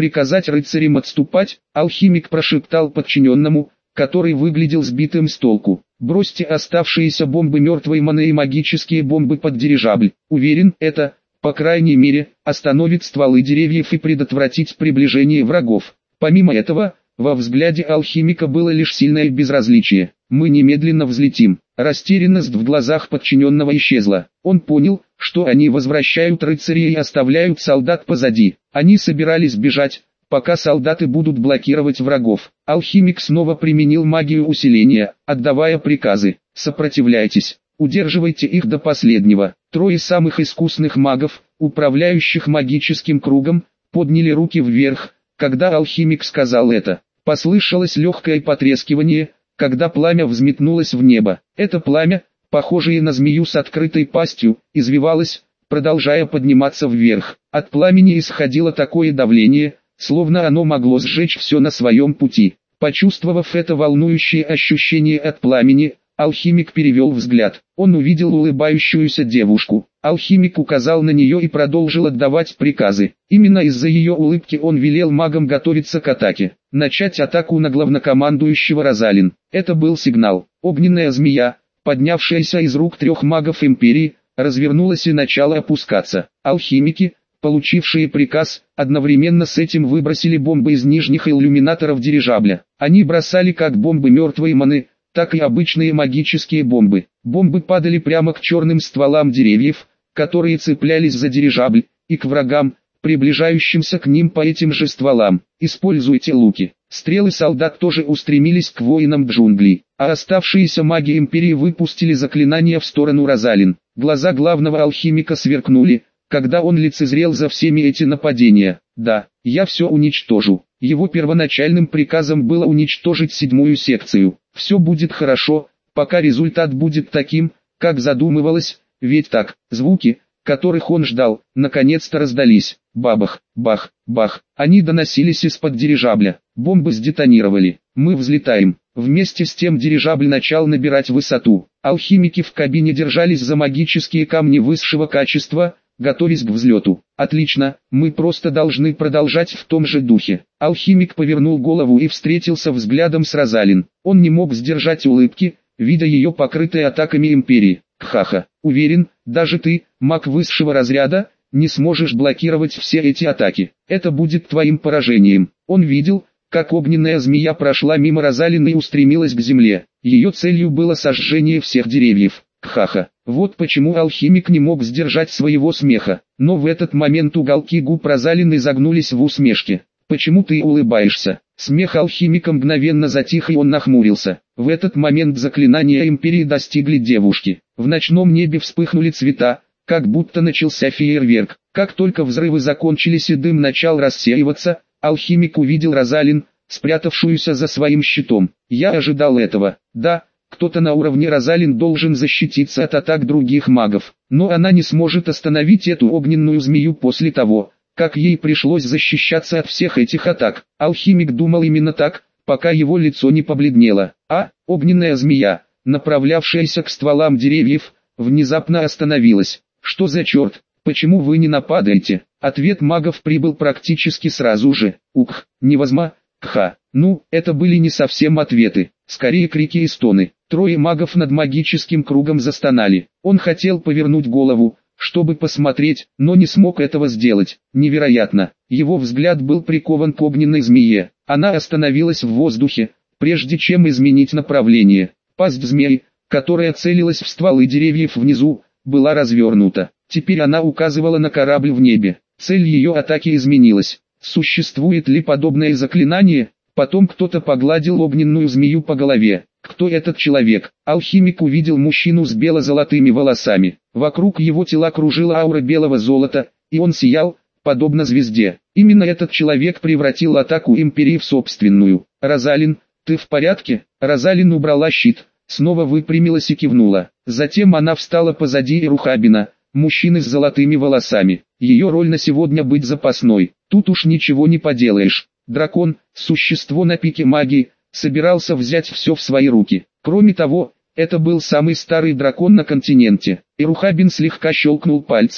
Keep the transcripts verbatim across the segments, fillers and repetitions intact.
приказать рыцарям отступать, алхимик прошептал подчиненному, который выглядел сбитым с толку. Бросьте оставшиеся бомбы мертвой маны и магические бомбы под дирижабль. Уверен, это, по крайней мере, остановит стволы деревьев и предотвратить приближение врагов. Помимо этого, во взгляде алхимика было лишь сильное безразличие. Мы немедленно взлетим. Растерянность в глазах подчиненного исчезла. Он понял, что они возвращают рыцарей и оставляют солдат позади. Они собирались бежать, пока солдаты будут блокировать врагов. Алхимик снова применил магию усиления, отдавая приказы. Сопротивляйтесь, удерживайте их до последнего. Трое самых искусных магов, управляющих магическим кругом, подняли руки вверх, когда алхимик сказал это. Послышалось легкое потрескивание, когда пламя взметнулось в небо. Это пламя, похожее на змею с открытой пастью, извивалось, продолжая подниматься вверх. От пламени исходило такое давление, словно оно могло сжечь все на своем пути. Почувствовав это волнующее ощущение от пламени, алхимик перевел взгляд. Он увидел улыбающуюся девушку. Алхимик указал на нее и продолжил отдавать приказы. Именно из-за ее улыбки он велел магам готовиться к атаке. Начать атаку на главнокомандующего Розалин. Это был сигнал. Огненная змея, поднявшаяся из рук трех магов Империи, развернулась и начала опускаться. Алхимики, получившие приказ, одновременно с этим выбросили бомбы из нижних иллюминаторов дирижабля. Они бросали как бомбы мертвой маны, так и обычные магические бомбы. Бомбы падали прямо к черным стволам деревьев, которые цеплялись за дирижабль, и к врагам, приближающимся к ним по этим же стволам. Используйте луки. Стрелы солдат тоже устремились к воинам джунглей, а оставшиеся маги Империи выпустили заклинания в сторону Розалин. Глаза главного алхимика сверкнули, когда он лицезрел за всеми эти нападения. Да, я все уничтожу. Его первоначальным приказом было уничтожить седьмую секцию. Все будет хорошо, пока результат будет таким, как задумывалось, ведь так, звуки, которых он ждал, наконец-то раздались. Бабах, бах, бах. Они доносились из-под дирижабля. Бомбы сдетонировали. Мы взлетаем. Вместе с тем дирижабль начал набирать высоту. Алхимики в кабине держались за магические камни высшего качества, готовясь к взлету. Отлично, мы просто должны продолжать в том же духе. Алхимик повернул голову и встретился взглядом с Розалин. Он не мог сдержать улыбки, видя ее покрытой атаками Империи. Кхаха, уверен, даже ты, маг высшего разряда, не сможешь блокировать все эти атаки. Это будет твоим поражением. Он видел, как огненная змея прошла мимо Розалин и устремилась к земле. Ее целью было сожжение всех деревьев. Кхаха. Вот почему алхимик не мог сдержать своего смеха. Но в этот момент уголки губ Розалин изогнулись в усмешке. «Почему ты улыбаешься?» Смех алхимика мгновенно затих, и он нахмурился. В этот момент заклинания Империи достигли девушки. В ночном небе вспыхнули цвета, как будто начался фейерверк. Как только взрывы закончились и дым начал рассеиваться, алхимик увидел Розалин, спрятавшуюся за своим щитом. «Я ожидал этого. Да, кто-то на уровне Розалин должен защититься от атак других магов, но она не сможет остановить эту огненную змею после того, как ей пришлось защищаться от всех этих атак». Алхимик думал именно так, пока его лицо не побледнело. А, огненная змея, направлявшаяся к стволам деревьев, внезапно остановилась. «Что за черт? Почему вы не нападаете?» Ответ магов прибыл практически сразу же. «Ух, невозможно, кха». Ну, это были не совсем ответы, скорее крики и стоны. Трое магов над магическим кругом застонали. Он хотел повернуть голову, чтобы посмотреть, но не смог этого сделать. Невероятно. Его взгляд был прикован к огненной змее. Она остановилась в воздухе, прежде чем изменить направление. Пасть змеи, которая целилась в стволы деревьев внизу, была развернута. Теперь она указывала на корабль в небе. Цель ее атаки изменилась. Существует ли подобное заклинание? Потом кто-то погладил огненную змею по голове. Кто этот человек? Алхимик увидел мужчину с бело-золотыми волосами. Вокруг его тела кружила аура белого золота, и он сиял, подобно звезде. Именно этот человек превратил атаку Империи в собственную. «Розалин, ты в порядке?» Розалин убрала щит, снова выпрямилась и кивнула. Затем она встала позади Ирухабина, мужчины с золотыми волосами. Ее роль на сегодня быть запасной. Тут уж ничего не поделаешь. Дракон, существо на пике магии, собирался взять все в свои руки. Кроме того, это был самый старый дракон на континенте. Ирухабин слегка щелкнул пальцами.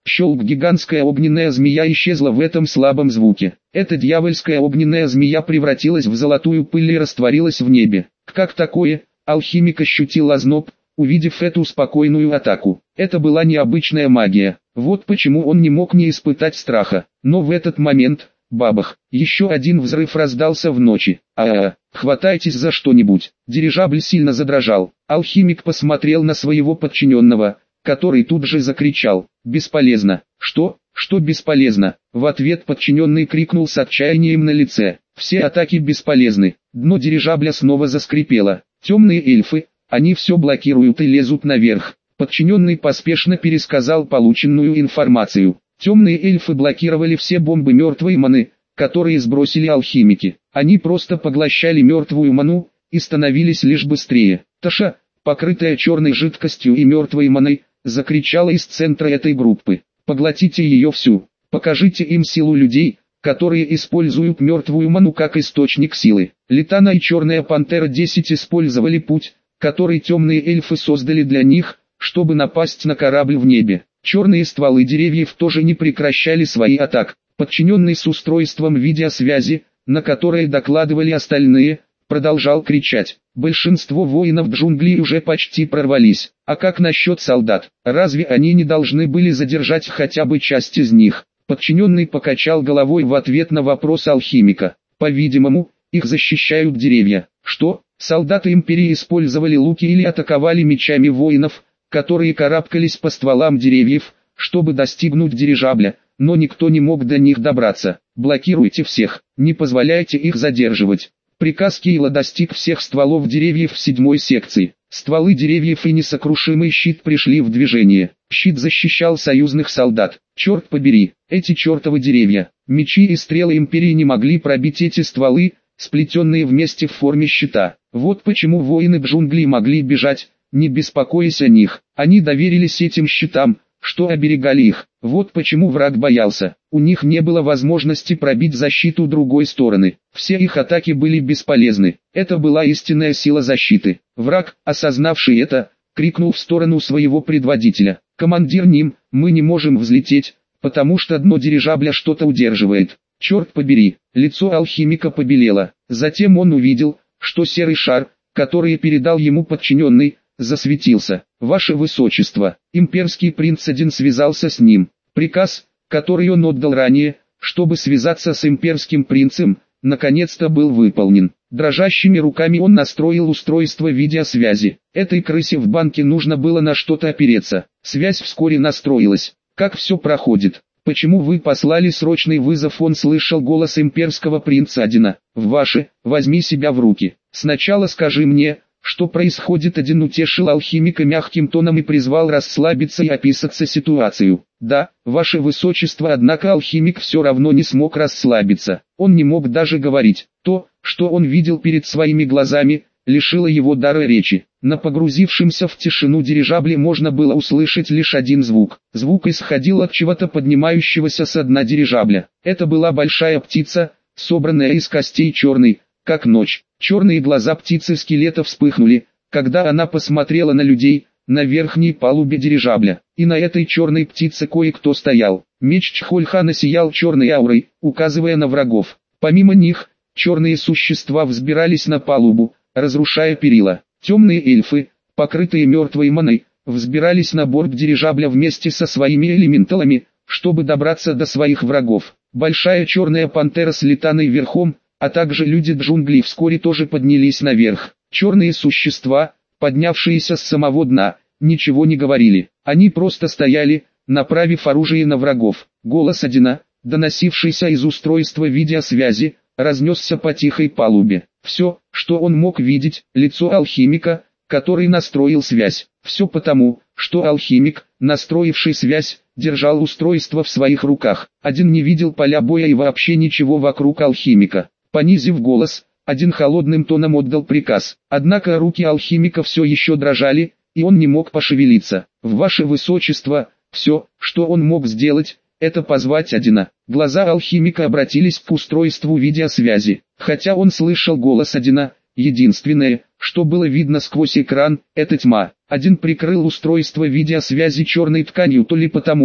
Щелк, гигантская огненная змея исчезла в этом слабом звуке. Эта дьявольская огненная змея превратилась в золотую пыль и растворилась в небе. Как такое? Алхимик ощутил озноб, увидев эту спокойную атаку. Это была необычная магия. Вот почему он не мог не испытать страха. Но в этот момент, бабах, еще один взрыв раздался в ночи. А-а-а, хватайтесь за что-нибудь. Дирижабль сильно задрожал. Алхимик посмотрел на своего подчиненного, который тут же закричал: «Бесполезно!» «Что? Что бесполезно?» В ответ подчиненный крикнул с отчаянием на лице: «Все атаки бесполезны!» Дно дирижабля снова заскрипело. «Темные эльфы, они все блокируют и лезут наверх». Подчиненный поспешно пересказал полученную информацию. Темные эльфы блокировали все бомбы мертвой маны, которые сбросили алхимики. Они просто поглощали мертвую ману и становились лишь быстрее. Таша, покрытая черной жидкостью и мертвой маной, закричала из центра этой группы: «Поглотите ее всю! Покажите им силу людей, которые используют мертвую ману как источник силы». Литана и Черная Пантера десять использовали путь, который темные эльфы создали для них, чтобы напасть на корабль в небе. Черные стволы деревьев тоже не прекращали свои атак. Подчиненный с устройством видеосвязи, на которое докладывали остальные, продолжал кричать: «Большинство воинов джунглей уже почти прорвались. А как насчет солдат? Разве они не должны были задержать хотя бы часть из них?» Подчиненный покачал головой в ответ на вопрос алхимика. «По-видимому, их защищают деревья». «Что? Солдаты империи использовали луки или атаковали мечами воинов, которые карабкались по стволам деревьев, чтобы достигнуть дирижабля, но никто не мог до них добраться. Блокируйте всех, не позволяйте их задерживать». Приказ Кейла достиг всех стволов деревьев в седьмой секции. Стволы деревьев и несокрушимый щит пришли в движение. Щит защищал союзных солдат. Черт побери, эти чертовы деревья. Мечи и стрелы империи не могли пробить эти стволы, сплетенные вместе в форме щита. Вот почему воины джунглей могли бежать, не беспокоясь о них. Они доверились этим щитам, что оберегали их. Вот почему враг боялся. У них не было возможности пробить защиту другой стороны. Все их атаки были бесполезны. Это была истинная сила защиты. Враг, осознавший это, крикнул в сторону своего предводителя: «Командир Ним, мы не можем взлететь, потому что дно дирижабля что-то удерживает». Черт побери, лицо алхимика побелело. Затем он увидел, что серый шар, который передал ему подчиненный, засветился. «Ваше Высочество!» Имперский принц один связался с ним. Приказ, который он отдал ранее, чтобы связаться с имперским принцем, наконец-то был выполнен. Дрожащими руками он настроил устройство видеосвязи. Этой крысе в банке нужно было на что-то опереться. Связь вскоре настроилась. «Как все проходит? Почему вы послали срочный вызов?» Он слышал голос имперского принца Адина. «Ваше, возьми себя в руки. Сначала скажи мне, что происходит?» Один утешил алхимика мягким тоном и призвал расслабиться и описаться ситуацию. «Да, ваше высочество». Однако алхимик все равно не смог расслабиться. Он не мог даже говорить. То, что он видел перед своими глазами, лишило его дара речи. На погрузившемся в тишину дирижабле можно было услышать лишь один звук. Звук исходил от чего-то поднимающегося со дна дирижабля. Это была большая птица, собранная из костей черной, как ночь. Черные глаза птицы-скелета вспыхнули, когда она посмотрела на людей, на верхней палубе дирижабля. И на этой черной птице кое-кто стоял. Меч Чхольхана сиял черной аурой, указывая на врагов. Помимо них, черные существа взбирались на палубу, разрушая перила. Темные эльфы, покрытые мертвой маной, взбирались на борт дирижабля вместе со своими элементалами, чтобы добраться до своих врагов. Большая черная пантера с Литаной верхом, а также люди джунглей вскоре тоже поднялись наверх. Черные существа, поднявшиеся с самого дна, ничего не говорили. Они просто стояли, направив оружие на врагов. Голос Адина, доносившийся из устройства видеосвязи, разнесся по тихой палубе. Все, что он мог видеть, лицо алхимика, который настроил связь. Все потому, что алхимик, настроивший связь, держал устройство в своих руках. Один не видел поля боя и вообще ничего вокруг алхимика. Понизив голос, один холодным тоном отдал приказ. Однако руки алхимика все еще дрожали, и он не мог пошевелиться. «Ваше Высочество», все, что он мог сделать, это позвать Адина. Глаза алхимика обратились к устройству видеосвязи. Хотя он слышал голос Адина, единственное, что было видно сквозь экран, это тьма. Один прикрыл устройство видеосвязи черной тканью то ли потому,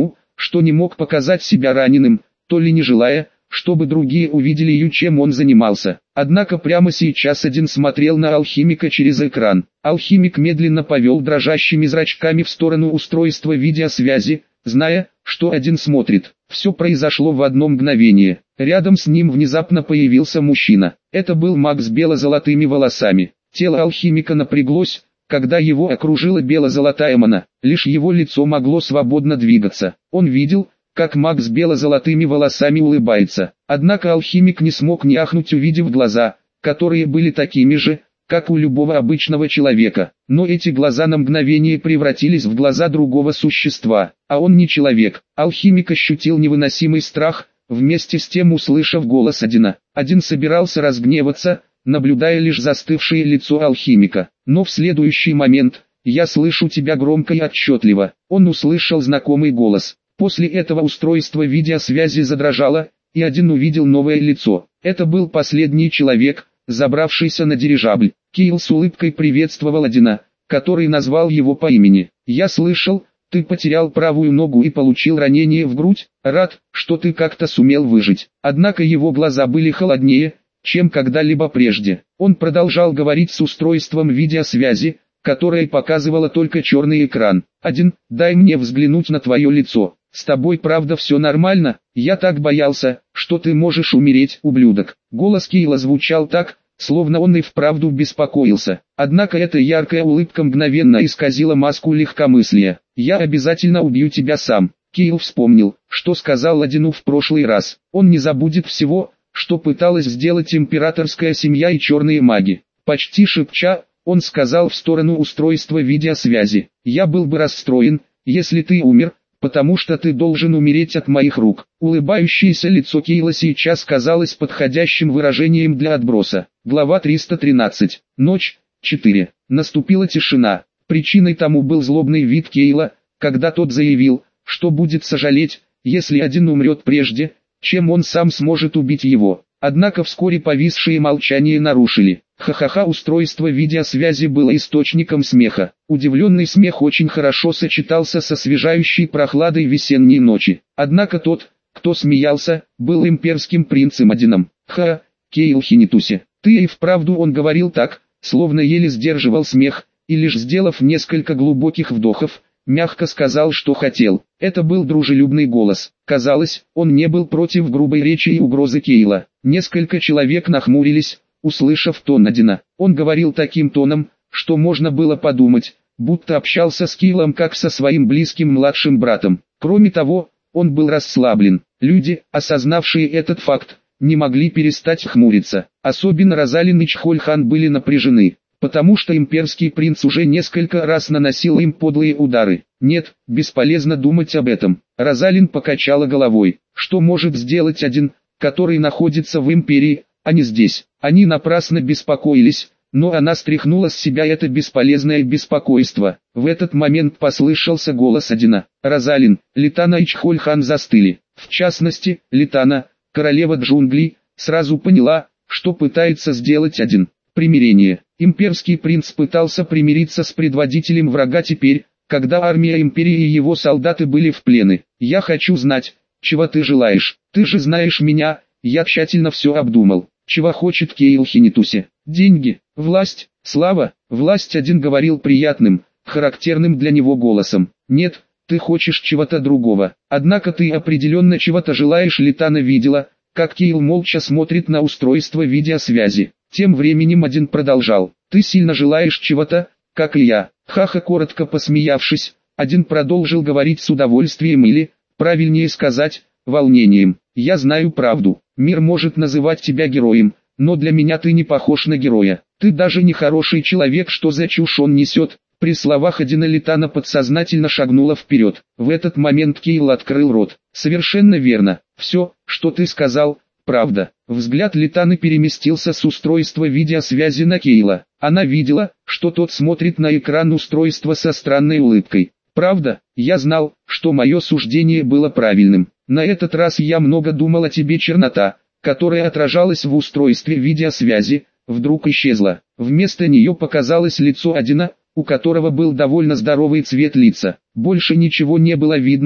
что не мог показать себя раненым, то ли не желая, чтобы другие увидели, чем он занимался. Однако прямо сейчас один смотрел на алхимика через экран. Алхимик медленно повел дрожащими зрачками в сторону устройства видеосвязи, зная, что один смотрит. Все произошло в одно мгновение. Рядом с ним внезапно появился мужчина. Это был маг с бело-золотыми волосами. Тело алхимика напряглось, когда его окружила бело-золотая мана. Лишь его лицо могло свободно двигаться. Он видел, как маг с бело-золотыми волосами улыбается. Однако алхимик не смог не ахнуть, увидев глаза, которые были такими же, как у любого обычного человека. Но эти глаза на мгновение превратились в глаза другого существа, а он не человек. Алхимик ощутил невыносимый страх, вместе с тем услышав голос Одина. Один собирался разгневаться, наблюдая лишь застывшее лицо алхимика. Но в следующий момент: «Я слышу тебя громко и отчетливо». Он услышал знакомый голос. После этого устройство видеосвязи задрожало, и один увидел новое лицо. Это был последний человек, забравшийся на дирижабль. Кейл с улыбкой приветствовал Одина, который назвал его по имени. «Я слышал, ты потерял правую ногу и получил ранение в грудь. Рад, что ты как-то сумел выжить». Однако его глаза были холоднее, чем когда-либо прежде. Он продолжал говорить с устройством видеосвязи, которое показывало только черный экран. «Один, дай мне взглянуть на твое лицо. С тобой правда все нормально? Я так боялся, что ты можешь умереть, ублюдок». Голос Кейла звучал так, словно он и вправду беспокоился. Однако эта яркая улыбка мгновенно исказила маску легкомыслия. «Я обязательно убью тебя сам». Кейл вспомнил, что сказал Одину в прошлый раз. Он не забудет всего, что пыталась сделать императорская семья и черные маги. Почти шепча, он сказал в сторону устройства видеосвязи: «Я был бы расстроен, если ты умер, потому что ты должен умереть от моих рук». Улыбающееся лицо Кейла сейчас казалось подходящим выражением для отброса. Глава триста тринадцать. Ночь, четыре. Наступила тишина. Причиной тому был злобный вид Кейла, когда тот заявил, что будет сожалеть, если один умрет прежде, чем он сам сможет убить его. Однако вскоре повисшее молчание нарушили. Ха-ха-ха. Устройство видеосвязи было источником смеха. Удивленный смех очень хорошо сочетался со освежающей прохладой весенней ночи. Однако тот, кто смеялся, был имперским принцем Одином. «Ха, Кейл Хинитуси, ты и вправду». Он говорил так, словно еле сдерживал смех, и лишь сделав несколько глубоких вдохов, мягко сказал, что хотел. Это был дружелюбный голос. Казалось, он не был против грубой речи и угрозы Кейла. Несколько человек нахмурились, услышав тон Одина. Он говорил таким тоном, что можно было подумать, будто общался с Кейлом как со своим близким младшим братом. Кроме того, он был расслаблен. Люди, осознавшие этот факт, не могли перестать хмуриться. Особенно Розалин и Чхольхан были напряжены, потому что имперский принц уже несколько раз наносил им подлые удары. Нет, бесполезно думать об этом. Розалин покачала головой. Что может сделать один, который находится в империи, а не здесь? Они напрасно беспокоились, но она стряхнула с себя это бесполезное беспокойство. В этот момент послышался голос Одина. Розалин, Литана и Чхольхан застыли. В частности, Литана, королева джунглей, сразу поняла, что пытается сделать Один. Примирение. Имперский принц пытался примириться с предводителем врага теперь, когда армия империи и его солдаты были в плене. «Я хочу знать, чего ты желаешь. Ты же знаешь меня, я тщательно все обдумал». Чего хочет Кейл Хинитуси? Деньги, власть, слава. Власть. Один говорил приятным, характерным для него голосом. «Нет, ты хочешь чего-то другого. Однако ты определенно чего-то желаешь». Литана видела, как Кейл молча смотрит на устройство видеосвязи. Тем временем Один продолжал. «Ты сильно желаешь чего-то, как и я». Ха-ха. Коротко посмеявшись, Один продолжил говорить с удовольствием или, правильнее сказать, волнением. «Я знаю правду. Мир может называть тебя героем, но для меня ты не похож на героя. Ты даже не хороший человек». Что за чушь он несет? При словах Одина Литана подсознательно шагнула вперед. В этот момент Кейл открыл рот. «Совершенно верно. Все, что ты сказал, правда». Взгляд Литаны переместился с устройства видеосвязи на Кейла. Она видела, что тот смотрит на экран устройства со странной улыбкой. «Правда, я знал, что мое суждение было правильным. На этот раз я много думал о тебе». Чернота, которая отражалась в устройстве видеосвязи, вдруг исчезла. Вместо нее показалось лицо Одина, у которого был довольно здоровый цвет лица. Больше ничего не было видно,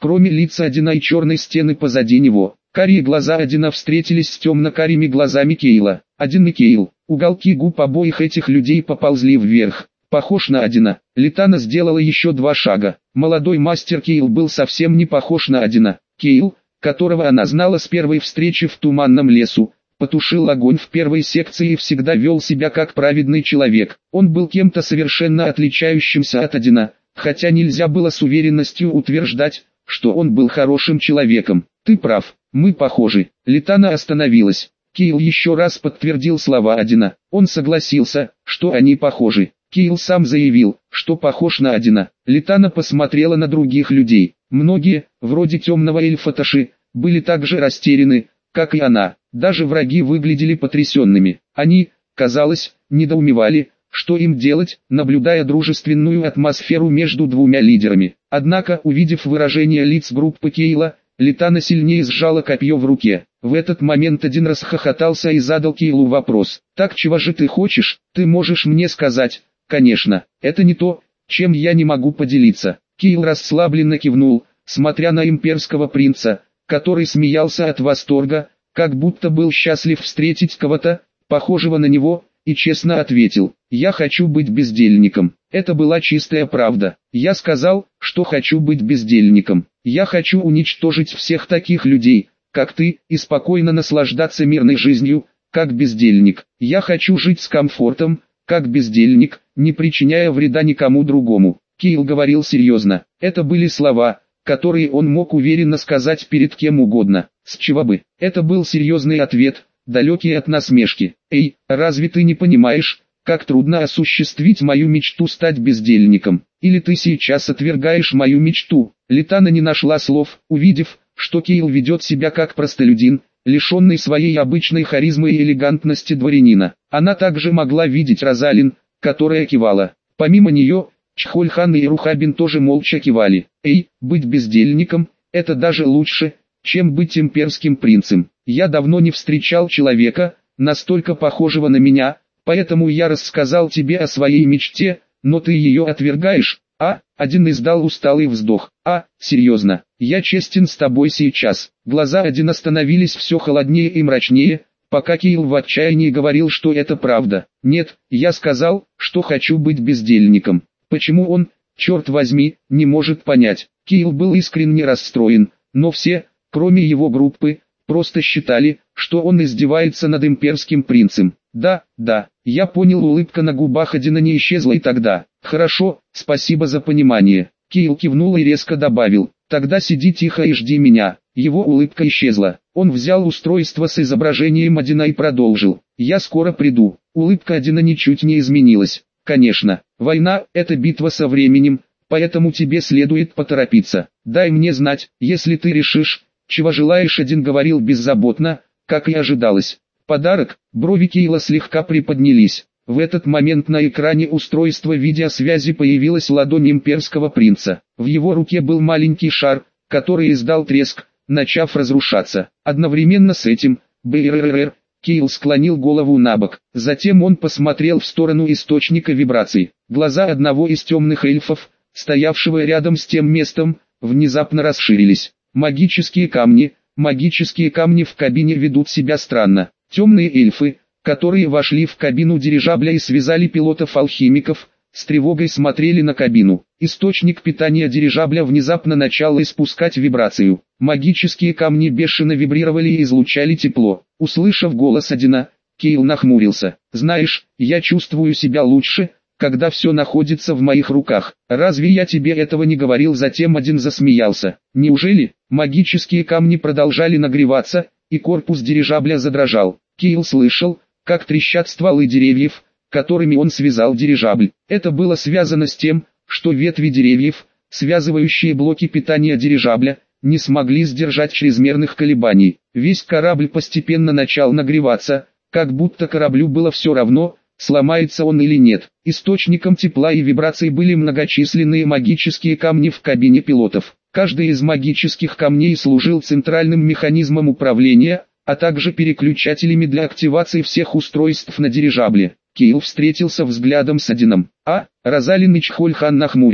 кроме лица Одина и черной стены позади него. Карие глаза Одина встретились с темно-карими глазами Кейла. Один и Кейл. Уголки губ обоих этих людей поползли вверх. Похож на Одина. Литана сделала еще два шага. Молодой мастер Кейл был совсем не похож на Одина. Кейл, которого она знала с первой встречи в туманном лесу, потушил огонь в первой секции и всегда вел себя как праведный человек. Он был кем-то совершенно отличающимся от Одина, хотя нельзя было с уверенностью утверждать, что он был хорошим человеком. «Ты прав, мы похожи». Литана остановилась. Кейл еще раз подтвердил слова Одина. Он согласился, что они похожи. Кейл сам заявил, что похож на Одина. Литана посмотрела на других людей. Многие, вроде темного эльфа Таши, были так же растеряны, как и она. Даже враги выглядели потрясенными. Они, казалось, недоумевали, что им делать, наблюдая дружественную атмосферу между двумя лидерами. Однако, увидев выражение лиц группы Кейла, Литана сильнее сжала копье в руке. В этот момент один расхохотался и задал Кейлу вопрос. «Так чего же ты хочешь? Ты можешь мне сказать?» «Конечно, это не то, чем я не могу поделиться». Кейл расслабленно кивнул, смотря на имперского принца, который смеялся от восторга, как будто был счастлив встретить кого-то, похожего на него, и честно ответил: «Я хочу быть бездельником». Это была чистая правда. Я сказал, что хочу быть бездельником. Я хочу уничтожить всех таких людей, как ты, и спокойно наслаждаться мирной жизнью, как бездельник. Я хочу жить с комфортом, как бездельник, не причиняя вреда никому другому. Кейл говорил серьезно. Это были слова, которые он мог уверенно сказать перед кем угодно. С чего бы? Это был серьезный ответ, далекий от насмешки. «Эй, разве ты не понимаешь, как трудно осуществить мою мечту стать бездельником? Или ты сейчас отвергаешь мою мечту?» Литана не нашла слов, увидев, что Кейл ведет себя как простолюдин, лишенный своей обычной харизмы и элегантности дворянина. Она также могла видеть Розалин, которая кивала. Помимо нее, Чхольхан и Рухабин тоже молча кивали. «Эй, быть бездельником – это даже лучше, чем быть имперским принцем. Я давно не встречал человека, настолько похожего на меня, поэтому я рассказал тебе о своей мечте, но ты ее отвергаешь». «А?» – один издал усталый вздох. «А, серьезно, я честен с тобой сейчас». Глаза Одина становились все холоднее и мрачнее, пока Кейл в отчаянии говорил, что это правда. «Нет, я сказал, что хочу быть бездельником». Почему он, черт возьми, не может понять? Кейл был искренне расстроен, но все, кроме его группы, просто считали, что он издевается над имперским принцем. «Да, да, я понял». Улыбка на губах Одина не исчезла и тогда. «Хорошо, спасибо за понимание». Кейл кивнул и резко добавил: «Тогда сиди тихо и жди меня». Его улыбка исчезла. Он взял устройство с изображением Одина и продолжил: «Я скоро приду». Улыбка Одина ничуть не изменилась. «Конечно, война – это битва со временем, поэтому тебе следует поторопиться. Дай мне знать, если ты решишь, чего желаешь». Один говорил беззаботно, как и ожидалось. «Подарок?» Брови Кейла слегка приподнялись. В этот момент на экране устройства видеосвязи появилась ладонь имперского принца. В его руке был маленький шар, который издал треск, начав разрушаться. Одновременно с этим, брррр, Кейл склонил голову набок. Затем он посмотрел в сторону источника вибраций. Глаза одного из темных эльфов, стоявшего рядом с тем местом, внезапно расширились. Магические камни, магические камни в кабине ведут себя странно. Темные эльфы, которые вошли в кабину дирижабля и связали пилотов-алхимиков, с тревогой смотрели на кабину. Источник питания дирижабля внезапно начал испускать вибрацию. Магические камни бешено вибрировали и излучали тепло. Услышав голос Одина, Кейл нахмурился. «Знаешь, я чувствую себя лучше, когда все находится в моих руках. Разве я тебе этого не говорил?» Затем Один засмеялся. «Неужели?» Магические камни продолжали нагреваться, и корпус дирижабля задрожал. Кейл слышал, как трещат стволы деревьев, которыми он связал дирижабль. Это было связано с тем, что ветви деревьев, связывающие блоки питания дирижабля, не смогли сдержать чрезмерных колебаний. Весь корабль постепенно начал нагреваться, как будто кораблю было все равно, сломается он или нет. Источником тепла и вибраций были многочисленные магические камни в кабине пилотов. Каждый из магических камней служил центральным механизмом управления, а также переключателями для активации всех устройств на дирижабле. Кейл встретился взглядом с Одином. А, Розалин и Чхольхан нахмурились.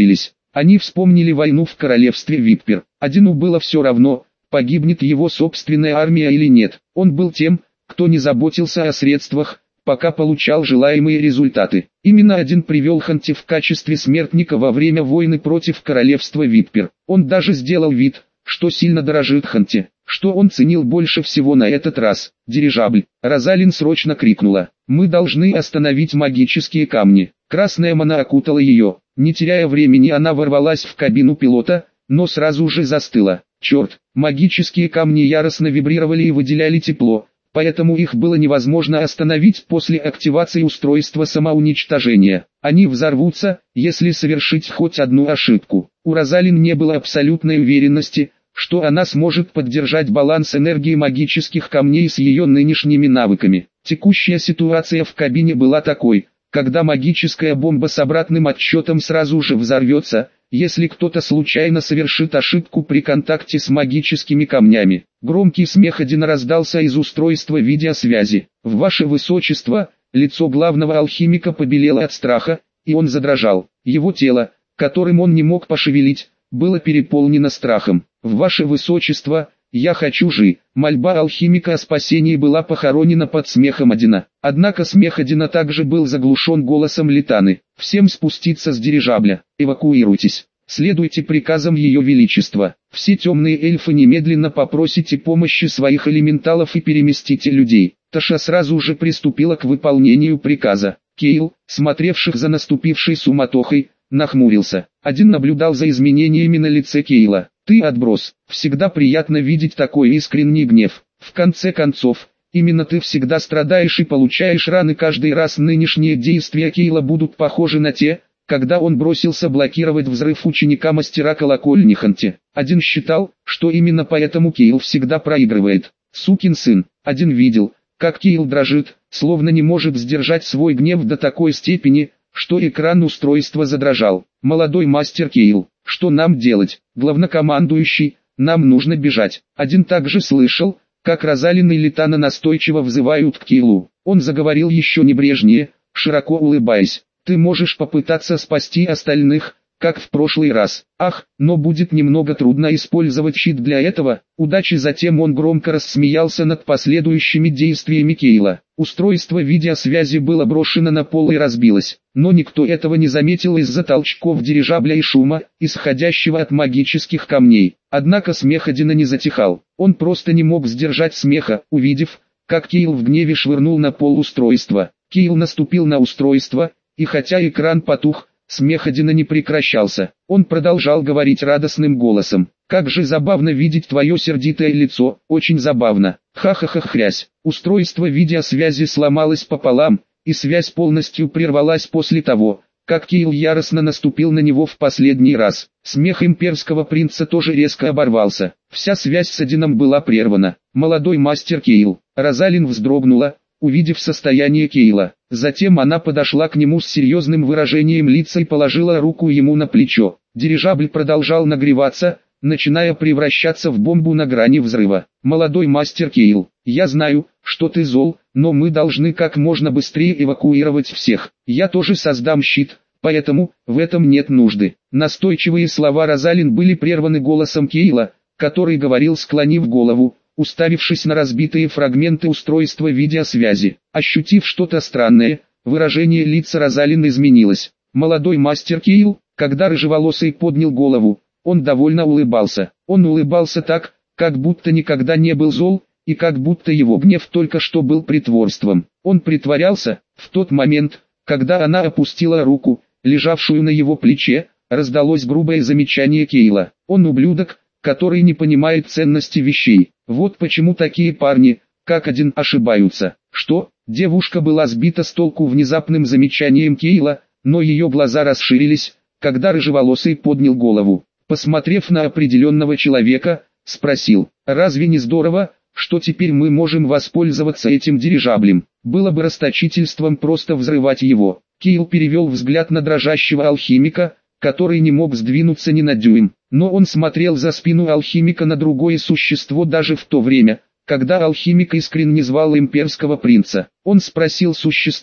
Они вспомнили войну в королевстве Виппер. Одину было все равно, погибнет его собственная армия или нет. Он был тем, кто не заботился о средствах, пока получал желаемые результаты. Именно Один привел Ханти в качестве смертника во время войны против королевства Виппер. Он даже сделал вид, что сильно дорожит Ханти, что он ценил больше всего на этот раз. Дирижабль. Розалин срочно крикнула. Мы должны остановить магические камни. Красная мана окутала ее. Не теряя времени, она ворвалась в кабину пилота, но сразу же застыла. Черт, магические камни яростно вибрировали и выделяли тепло, поэтому их было невозможно остановить после активации устройства самоуничтожения. Они взорвутся, если совершить хоть одну ошибку. У Розалин не было абсолютной уверенности, что она сможет поддержать баланс энергии магических камней с ее нынешними навыками. Текущая ситуация в кабине была такой, когда магическая бомба с обратным отсчетом сразу же взорвется, если кто-то случайно совершит ошибку при контакте с магическими камнями. Громкий смех Одина раздался из устройства видеосвязи. «Ваше Высочество!» Лицо главного алхимика побелело от страха, и он задрожал. Его тело, которым он не мог пошевелить, было переполнено страхом. «Ваше Высочество, я хочу жи!» Мольба алхимика о спасении была похоронена под смехом Одина. Однако смех Одина также был заглушен голосом Литаны. «Всем спуститься с дирижабля, эвакуируйтесь, следуйте приказам Ее Величества. Все темные эльфы немедленно попросите помощи своих элементалов и переместите людей». Таша сразу же приступила к выполнению приказа. Кейл, смотревших за наступившей суматохой, нахмурился. Один наблюдал за изменениями на лице Кейла. «Ты отброс, всегда приятно видеть такой искренний гнев. В конце концов, именно ты всегда страдаешь и получаешь раны каждый раз. Нынешние действия Кейла будут похожи на те, когда он бросился блокировать взрыв ученика мастера колокольни Ханти. Один считал, что именно поэтому Кейл всегда проигрывает. Сукин сын». Один видел, как Кейл дрожит, словно не может сдержать свой гнев до такой степени, что экран устройства задрожал. «Молодой мастер Кейл, что нам делать?» «Главнокомандующий, нам нужно бежать». Один также слышал, как Розалин и Литана настойчиво взывают к Кейлу. Он заговорил еще небрежнее, широко улыбаясь. «Ты можешь попытаться спасти остальных, как в прошлый раз. Ах, но будет немного трудно использовать щит для этого. Удачи!» Затем он громко рассмеялся над последующими действиями Кейла. Устройство видеосвязи было брошено на пол и разбилось, но никто этого не заметил из-за толчков дирижабля и шума, исходящего от магических камней. Однако смех Одина не затихал. Он просто не мог сдержать смеха, увидев, как Кейл в гневе швырнул на пол устройство. Кейл наступил на устройство, и хотя экран потух, смех Одина не прекращался. Он продолжал говорить радостным голосом. «Как же забавно видеть твое сердитое лицо, очень забавно. Ха-ха-ха хрясь». Устройство видеосвязи сломалось пополам, и связь полностью прервалась после того, как Кейл яростно наступил на него в последний раз. Смех имперского принца тоже резко оборвался. Вся связь с Одином была прервана. «Молодой мастер Кейл». Розалин вздрогнула, увидев состояние Кейла. Затем она подошла к нему с серьезным выражением лица и положила руку ему на плечо. Дирижабль продолжал нагреваться, начиная превращаться в бомбу на грани взрыва. «Молодой мастер Кейл, я знаю, что ты зол, но мы должны как можно быстрее эвакуировать всех. Я тоже создам щит, поэтому в этом нет нужды». Настойчивые слова Розалин были прерваны голосом Кейла, который говорил, склонив голову, уставившись на разбитые фрагменты устройства видеосвязи. Ощутив что-то странное, выражение лица Розалин изменилось. «Молодой мастер Кейл», когда рыжеволосый поднял голову, он довольно улыбался. Он улыбался так, как будто никогда не был зол, и как будто его гнев только что был притворством. Он притворялся. В тот момент, когда она опустила руку, лежавшую на его плече, раздалось грубое замечание Кейла. «Он ублюдок, который не понимает ценности вещей. Вот почему такие парни, как Один, ошибаются». «Что?» Девушка была сбита с толку внезапным замечанием Кейла, но ее глаза расширились, когда рыжеволосый поднял голову. Посмотрев на определенного человека, спросил: «Разве не здорово, что теперь мы можем воспользоваться этим дирижаблем? Было бы расточительством просто взрывать его». Кейл перевел взгляд на дрожащего алхимика, который не мог сдвинуться ни на дюйм. Но он смотрел за спину алхимика на другое существо даже в то время, когда алхимик искренне звал имперского принца. Он спросил существо,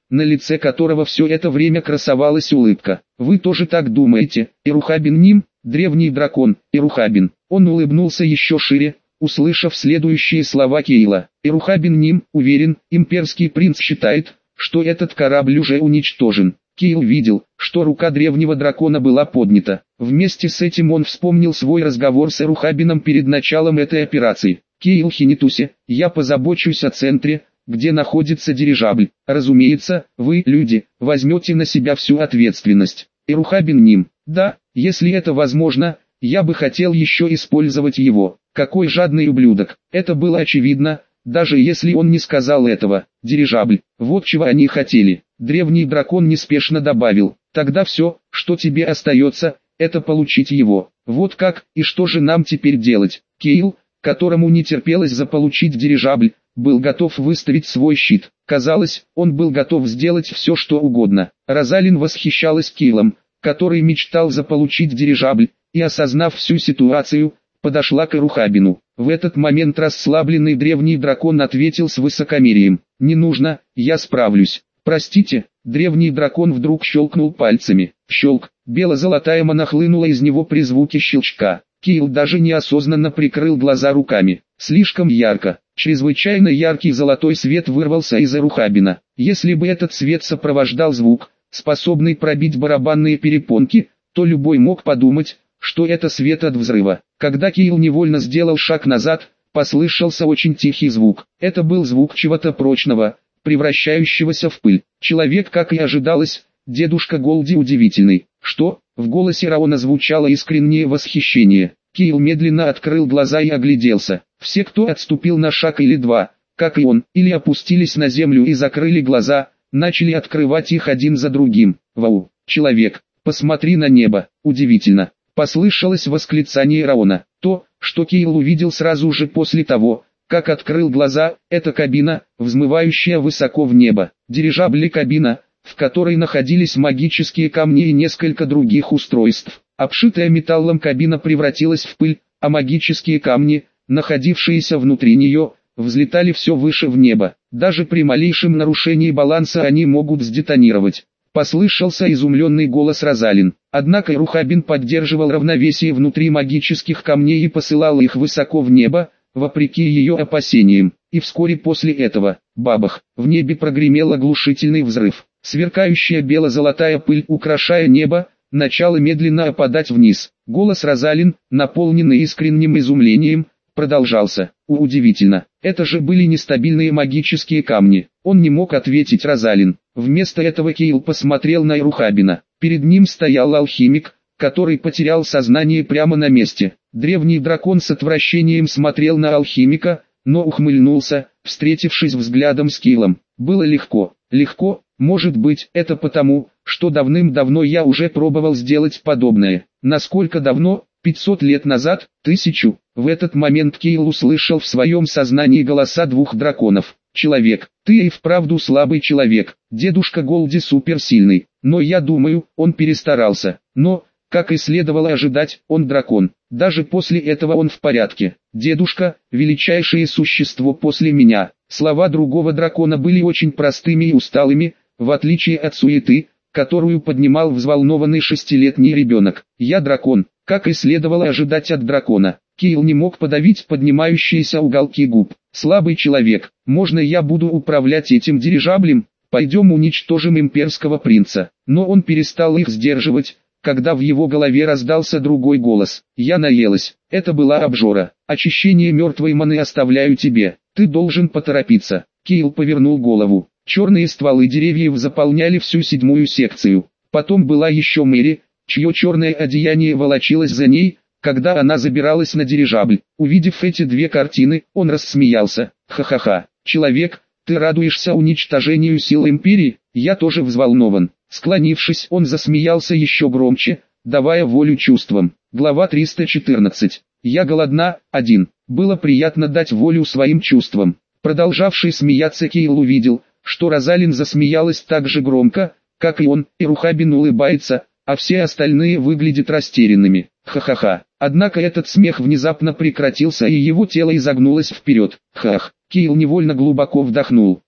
на лице которого все это время красовалась улыбка. «Вы тоже так думаете, Ирухабин Ним, древний дракон, Ирухабин?» Он улыбнулся еще шире, услышав следующие слова Кейла. «Ирухабин Ним, уверен, имперский принц считает, что этот корабль уже уничтожен». Кейл видел, что рука древнего дракона была поднята. Вместе с этим он вспомнил свой разговор с Ирухабином перед началом этой операции. «Кейл Хинитусе, я позабочусь о центре, где находится дирижабль. Разумеется, вы, люди, возьмете на себя всю ответственность». Ирухабин Ним: «Да, если это возможно, я бы хотел еще использовать его». Какой жадный ублюдок, это было очевидно, даже если он не сказал этого. Дирижабль, вот чего они хотели. Древний дракон неспешно добавил: «Тогда все, что тебе остается, это получить его». «Вот как, и что же нам теперь делать?» Кейл, которому не терпелось заполучить дирижабль, был готов выставить свой щит. Казалось, он был готов сделать все, что угодно. Розалин восхищалась Кейлом, который мечтал заполучить дирижабль, и, осознав всю ситуацию, подошла к Ирухабину. В этот момент расслабленный древний дракон ответил с высокомерием: «Не нужно, я справлюсь». «Простите», древний дракон вдруг щелкнул пальцами. Щелк, бело-золотая мана хлынула из него при звуке щелчка. Кейл даже неосознанно прикрыл глаза руками. Слишком ярко, чрезвычайно яркий золотой свет вырвался из Ирухабина. Если бы этот свет сопровождал звук, способный пробить барабанные перепонки, то любой мог подумать, что это свет от взрыва. Когда Кейл невольно сделал шаг назад, послышался очень тихий звук. Это был звук чего-то прочного, превращающегося в пыль. Человек, как и ожидалось, дедушка Голди удивительный. «Что?» В голосе Раона звучало искреннее восхищение. Кейл медленно открыл глаза и огляделся. Все, кто отступил на шаг или два, как и он, или опустились на землю и закрыли глаза, начали открывать их один за другим. «Вау! Человек! Посмотри на небо! Удивительно!» Послышалось восклицание Раона. То, что Кейл увидел сразу же после того, как открыл глаза, это кабина, взмывающая высоко в небо. Дирижабль и кабина, в которой находились магические камни и несколько других устройств. Обшитая металлом кабина превратилась в пыль, а магические камни, находившиеся внутри нее, взлетали все выше в небо. Даже при малейшем нарушении баланса они могут сдетонировать. Послышался изумленный голос Розалин. Однако Ирухабин поддерживал равновесие внутри магических камней и посылал их высоко в небо, вопреки ее опасениям. И вскоре после этого, бабах, в небе прогремел оглушительный взрыв. Сверкающая бело-золотая пыль, украшая небо, начала медленно опадать вниз. Голос Розалин, наполненный искренним изумлением, продолжался. Удивительно, это же были нестабильные магические камни. Он не мог ответить Розалин. Вместо этого Кейл посмотрел на Ирухабина. Перед ним стоял алхимик, который потерял сознание прямо на месте. Древний дракон с отвращением смотрел на алхимика, но ухмыльнулся, встретившись взглядом с Кейлом. Было легко. Легко, может быть, это потому, что давным-давно я уже пробовал сделать подобное. Насколько давно? пятьсот лет назад, тысячу. В этот момент Кейл услышал в своем сознании голоса двух драконов. «Человек, ты и вправду слабый человек, дедушка Голди суперсильный, но я думаю, он перестарался. Но, как и следовало ожидать, он дракон. Даже после этого он в порядке. Дедушка, величайшее существо после меня». Слова другого дракона были очень простыми и усталыми, в отличие от суеты, которую поднимал взволнованный шестилетний ребенок. «Я дракон», как и следовало ожидать от дракона. Кейл не мог подавить поднимающиеся уголки губ. «Слабый человек, можно я буду управлять этим дирижаблем? Пойдем уничтожим имперского принца». Но он перестал их сдерживать, когда в его голове раздался другой голос. «Я наелась, это была обжора. Очищение мертвой маны оставляю тебе, ты должен поторопиться». Кейл повернул голову. Черные стволы деревьев заполняли всю седьмую секцию. Потом была еще Мэри, чье черное одеяние волочилось за ней, когда она забиралась на дирижабль. Увидев эти две картины, он рассмеялся. «Ха-ха-ха, человек, ты радуешься уничтожению сил Империи? Я тоже взволнован». Склонившись, он засмеялся еще громче, давая волю чувствам. Глава триста четырнадцать. «Я голодна, один». Было приятно дать волю своим чувствам. Продолжавший смеяться Кейл увидел, что Розалин засмеялась так же громко, как и он, и Ирухабин улыбается, а все остальные выглядят растерянными. Ха-ха-ха. Однако этот смех внезапно прекратился и его тело изогнулось вперед. Хах. Кейл невольно глубоко вдохнул.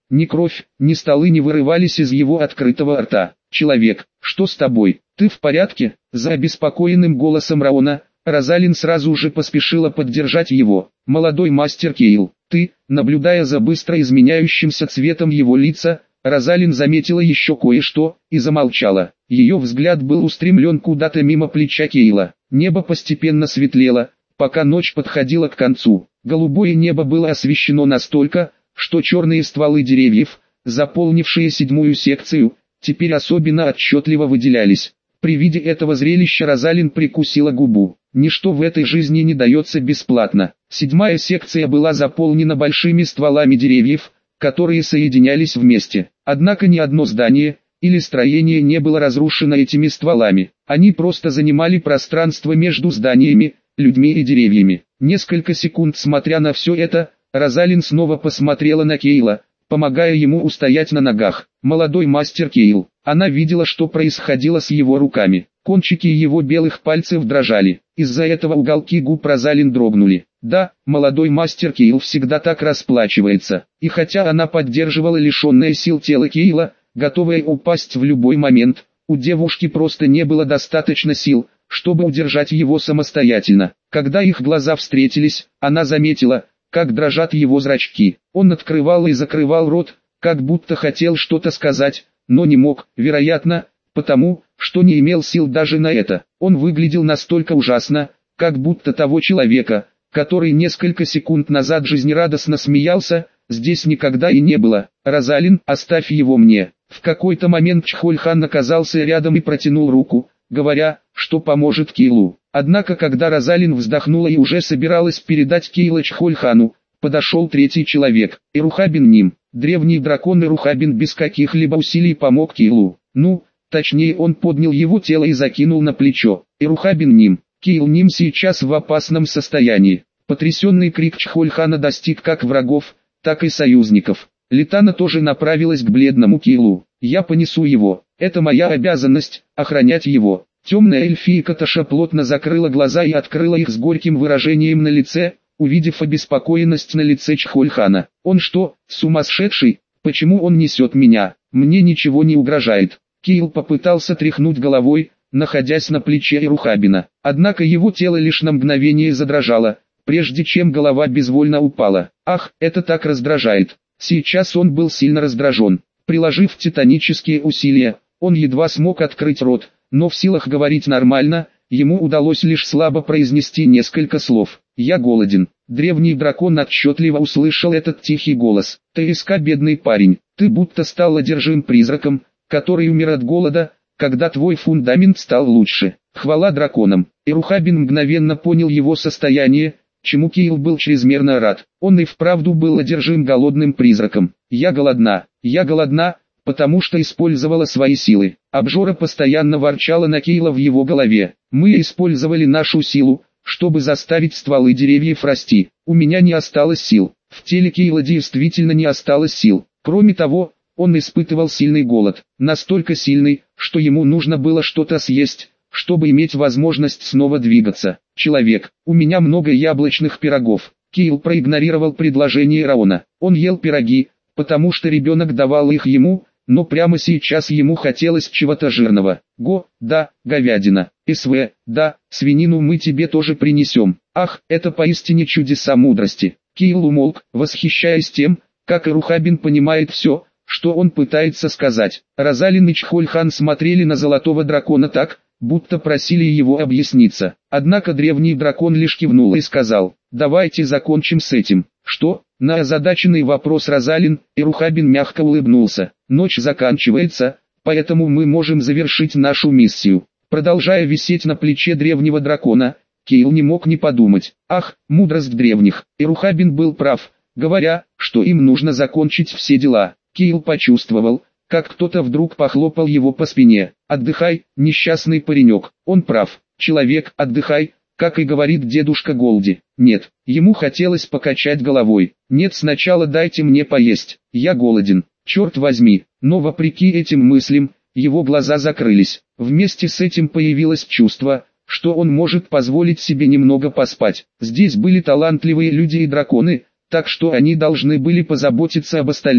Ни кровь, ни столы не вырывались из его открытого рта. «Человек, что с тобой? Ты в порядке?» За обеспокоенным голосом Раона, Розалин сразу же поспешила поддержать его. «Молодой мастер Кейл, ты», наблюдая за быстро изменяющимся цветом его лица, Розалин заметила еще кое-что, и замолчала. Ее взгляд был устремлен куда-то мимо плеча Кейла. Небо постепенно светлело, пока ночь подходила к концу. Голубое небо было освещено настолько, что черные стволы деревьев, заполнившие седьмую секцию, теперь особенно отчетливо выделялись. При виде этого зрелища Розалин прикусила губу. Ничто в этой жизни не дается бесплатно. Седьмая секция была заполнена большими стволами деревьев, которые соединялись вместе. Однако ни одно здание или строение не было разрушено этими стволами. Они просто занимали пространство между зданиями, людьми и деревьями. Несколько секунд смотря на все это, Розалин снова посмотрела на Кейла, помогая ему устоять на ногах. Молодой мастер Кейл. Она видела, что происходило с его руками. Кончики его белых пальцев дрожали. Из-за этого уголки губ Розалин дрогнули. Да, молодой мастер Кейл всегда так расплачивается. И хотя она поддерживала лишенное сил тело Кейла, готовая упасть в любой момент, у девушки просто не было достаточно сил, чтобы удержать его самостоятельно. Когда их глаза встретились, она заметила, как дрожат его зрачки. Он открывал и закрывал рот, как будто хотел что-то сказать, но не мог, вероятно, потому, что не имел сил даже на это. Он выглядел настолько ужасно, как будто того человека, который несколько секунд назад жизнерадостно смеялся, здесь никогда и не было. «Розалин, оставь его мне». В какой-то момент Чхольхан оказался рядом и протянул руку, говоря, что поможет Кейлу. Однако когда Розалин вздохнула и уже собиралась передать Кейла Чхольхану, подошел третий человек, Ирухабин Ним. Древний дракон Ирухабин без каких-либо усилий помог Кейлу. Ну, точнее он поднял его тело и закинул на плечо. Ирухабин Ним. Кейл Ним сейчас в опасном состоянии. Потрясенный крик Чхольхана достиг как врагов, так и союзников. Литана тоже направилась к бледному Кейлу. «Я понесу его. Это моя обязанность, охранять его». Темная эльфийка Таша плотно закрыла глаза и открыла их с горьким выражением на лице, увидев обеспокоенность на лице Чхольхана. «Он что, сумасшедший? Почему он несет меня? Мне ничего не угрожает». Кейл попытался тряхнуть головой, находясь на плече Ирухабина. Однако его тело лишь на мгновение задрожало, прежде чем голова безвольно упала. «Ах, это так раздражает». Сейчас он был сильно раздражен. Приложив титанические усилия, он едва смог открыть рот, но в силах говорить нормально, ему удалось лишь слабо произнести несколько слов. «Я голоден». Древний дракон отчетливо услышал этот тихий голос. «Ты иска, бедный парень, ты будто стал одержим призраком, который умер от голода, когда твой фундамент стал лучше. Хвала драконам». Ирухабин мгновенно понял его состояние, чему Кейл был чрезмерно рад. Он и вправду был одержим голодным призраком. «Я голодна, я голодна», потому что использовала свои силы. Обжора постоянно ворчала на Кейла в его голове. «Мы использовали нашу силу, чтобы заставить стволы деревьев расти. У меня не осталось сил». В теле Кейла действительно не осталось сил. Кроме того, он испытывал сильный голод. Настолько сильный, что ему нужно было что-то съесть, чтобы иметь возможность снова двигаться. «Человек, у меня много яблочных пирогов». Кейл проигнорировал предложение Раона. Он ел пироги, потому что ребенок давал их ему, но прямо сейчас ему хотелось чего-то жирного. «Го, да, говядина. СВ, да, свинину мы тебе тоже принесем». Ах, это поистине чудеса мудрости. Кейл умолк, восхищаясь тем, как Ирухабин понимает все, что он пытается сказать. Розалин и Чхольхан смотрели на золотого дракона так, будто просили его объясниться. Однако древний дракон лишь кивнул и сказал: «Давайте закончим с этим». «Что?» На озадаченный вопрос Розалин, Ирухабин мягко улыбнулся. «Ночь заканчивается, поэтому мы можем завершить нашу миссию». Продолжая висеть на плече древнего дракона, Кейл не мог не подумать: «Ах, мудрость древних». Ирухабин был прав, говоря, что им нужно закончить все дела. Кейл почувствовал, как кто-то вдруг похлопал его по спине. «Отдыхай, несчастный паренек». Он прав. Человек, отдыхай, как и говорит дедушка Голди. Нет, ему хотелось покачать головой. «Нет, сначала дайте мне поесть, я голоден, черт возьми». Но вопреки этим мыслям, его глаза закрылись. Вместе с этим появилось чувство, что он может позволить себе немного поспать. Здесь были талантливые люди и драконы, так что они должны были позаботиться об остальном.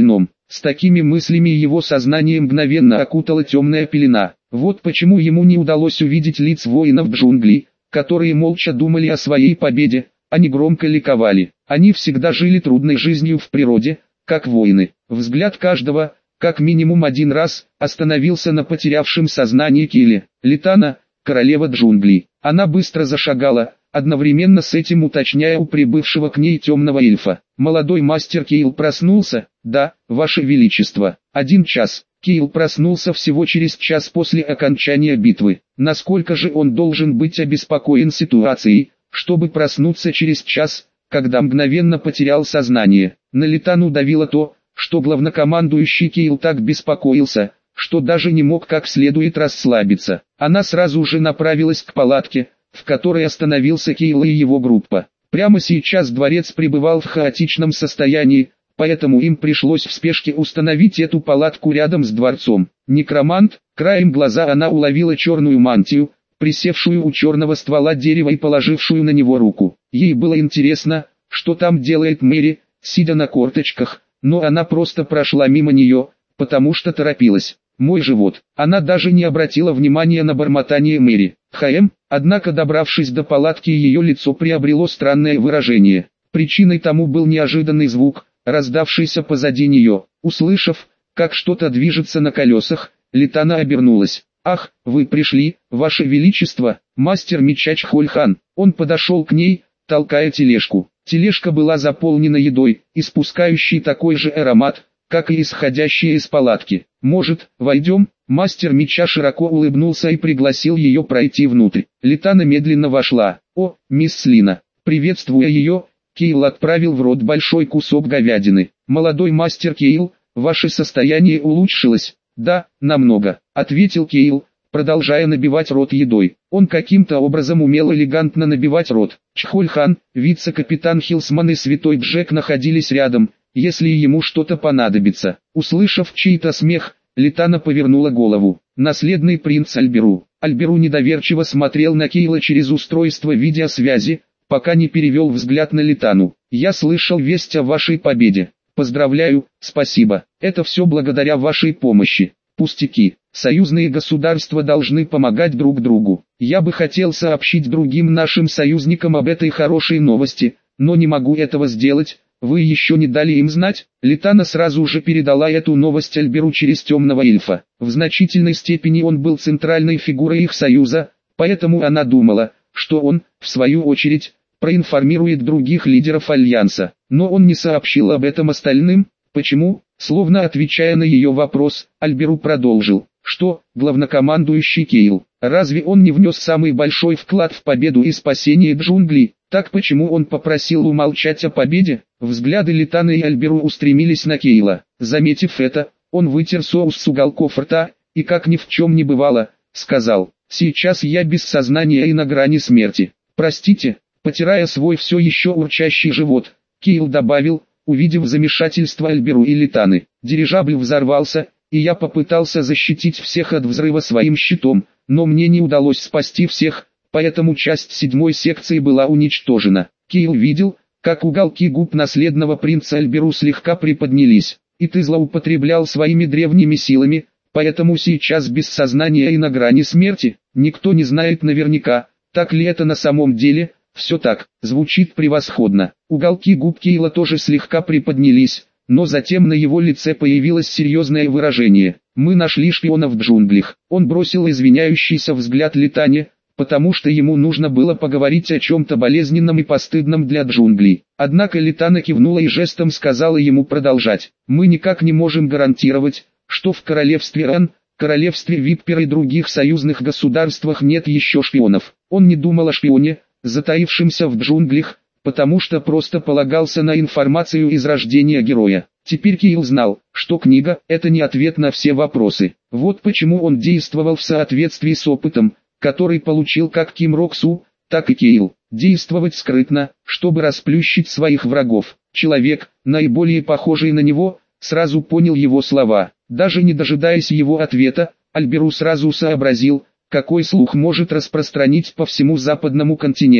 С такими мыслями его сознание мгновенно окутала темная пелена. Вот почему ему не удалось увидеть лиц воинов джунглей, которые молча думали о своей победе, они громко ликовали. Они всегда жили трудной жизнью в природе, как воины. Взгляд каждого, как минимум один раз, остановился на потерявшем сознание Киле. Литана, королева джунглей. Она быстро зашагала, одновременно с этим уточняя у прибывшего к ней темного эльфа. Молодой мастер Кейл проснулся? Да, ваше величество. Один час. Кейл проснулся всего через час после окончания битвы. Насколько же он должен быть обеспокоен ситуацией, чтобы проснуться через час, когда мгновенно потерял сознание? На Литану давило то, что главнокомандующий Кейл так беспокоился, что даже не мог как следует расслабиться. Она сразу же направилась к палатке, в которой остановился Кейл и его группа. Прямо сейчас дворец пребывал в хаотичном состоянии, поэтому им пришлось в спешке установить эту палатку рядом с дворцом. Некромант, краем глаза она уловила черную мантию, присевшую у черного ствола дерева и положившую на него руку. Ей было интересно, что там делает Мэри, сидя на корточках, но она просто прошла мимо нее, потому что торопилась. Мой живот. Она даже не обратила внимания на бормотание Мэри. Хм, однако добравшись до палатки, ее лицо приобрело странное выражение. Причиной тому был неожиданный звук, раздавшийся позади нее. Услышав, как что-то движется на колесах, Литана обернулась. «Ах, вы пришли, ваше величество!» Мастер меча Чхольхан. Он подошел к ней, толкая тележку. Тележка была заполнена едой, испускающей такой же аромат, как и исходящие из палатки. «Может, войдем?» Мастер меча широко улыбнулся и пригласил ее пройти внутрь. Литана медленно вошла. «О, мисс Лина!» Приветствуя ее, Кейл отправил в рот большой кусок говядины. «Молодой мастер Кейл, ваше состояние улучшилось?» «Да, намного», — ответил Кейл, продолжая набивать рот едой. Он каким-то образом умел элегантно набивать рот. Чхольхан, вице-капитан Хилсман и святой Джек находились рядом, если ему что-то понадобится. Услышав чей-то смех, Литана повернула голову. Наследный принц Альберу. Альберу недоверчиво смотрел на Кейла через устройство видеосвязи, пока не перевел взгляд на Литану. «Я слышал весть о вашей победе. Поздравляю, спасибо. Это все благодаря вашей помощи». «Пустяки. Союзные государства должны помогать друг другу. Я бы хотел сообщить другим нашим союзникам об этой хорошей новости, но не могу этого сделать. Вы еще не дали им знать?» Литана сразу же передала эту новость Альберу через темного эльфа. В значительной степени он был центральной фигурой их союза, поэтому она думала, что он, в свою очередь, проинформирует других лидеров Альянса. Но он не сообщил об этом остальным. Почему? Словно отвечая на ее вопрос, Альберу продолжил. Что, главнокомандующий Кейл, разве он не внес самый большой вклад в победу и спасение джунглей? Так почему он попросил умолчать о победе? Взгляды Литаны и Альберу устремились на Кейла. Заметив это, он вытер соус с уголков рта, и как ни в чем не бывало, сказал: «Сейчас я без сознания и на грани смерти. Простите». Потирая свой все еще урчащий живот, Кейл добавил, увидев замешательство Альберу и Литаны. «Дирижабль взорвался, и я попытался защитить всех от взрыва своим щитом, но мне не удалось спасти всех, поэтому часть седьмой секции была уничтожена». Кейл видел, как уголки губ наследного принца Альберу слегка приподнялись. «И ты злоупотреблял своими древними силами, поэтому сейчас без сознания и на грани смерти? Никто не знает наверняка, так ли это на самом деле». «Все так, звучит превосходно». Уголки губ Кейла тоже слегка приподнялись, но затем на его лице появилось серьезное выражение. «Мы нашли шпиона в джунглях». Он бросил извиняющийся взгляд Литане, потому что ему нужно было поговорить о чем-то болезненном и постыдном для джунглей. Однако Литана кивнула и жестом сказала ему продолжать. «Мы никак не можем гарантировать, что в королевстве Ран, королевстве Виппер и других союзных государствах нет еще шпионов». Он не думал о шпионе, затаившимся в джунглях, потому что просто полагался на информацию из рождения героя. Теперь Кейл знал, что книга – это не ответ на все вопросы. Вот почему он действовал в соответствии с опытом, который получил как Ким Рок Су, так и Кейл. Действовать скрытно, чтобы расплющить своих врагов. Человек, наиболее похожий на него, сразу понял его слова. Даже не дожидаясь его ответа, Альберу сразу сообразил, какой слух может распространить по всему западному континенту.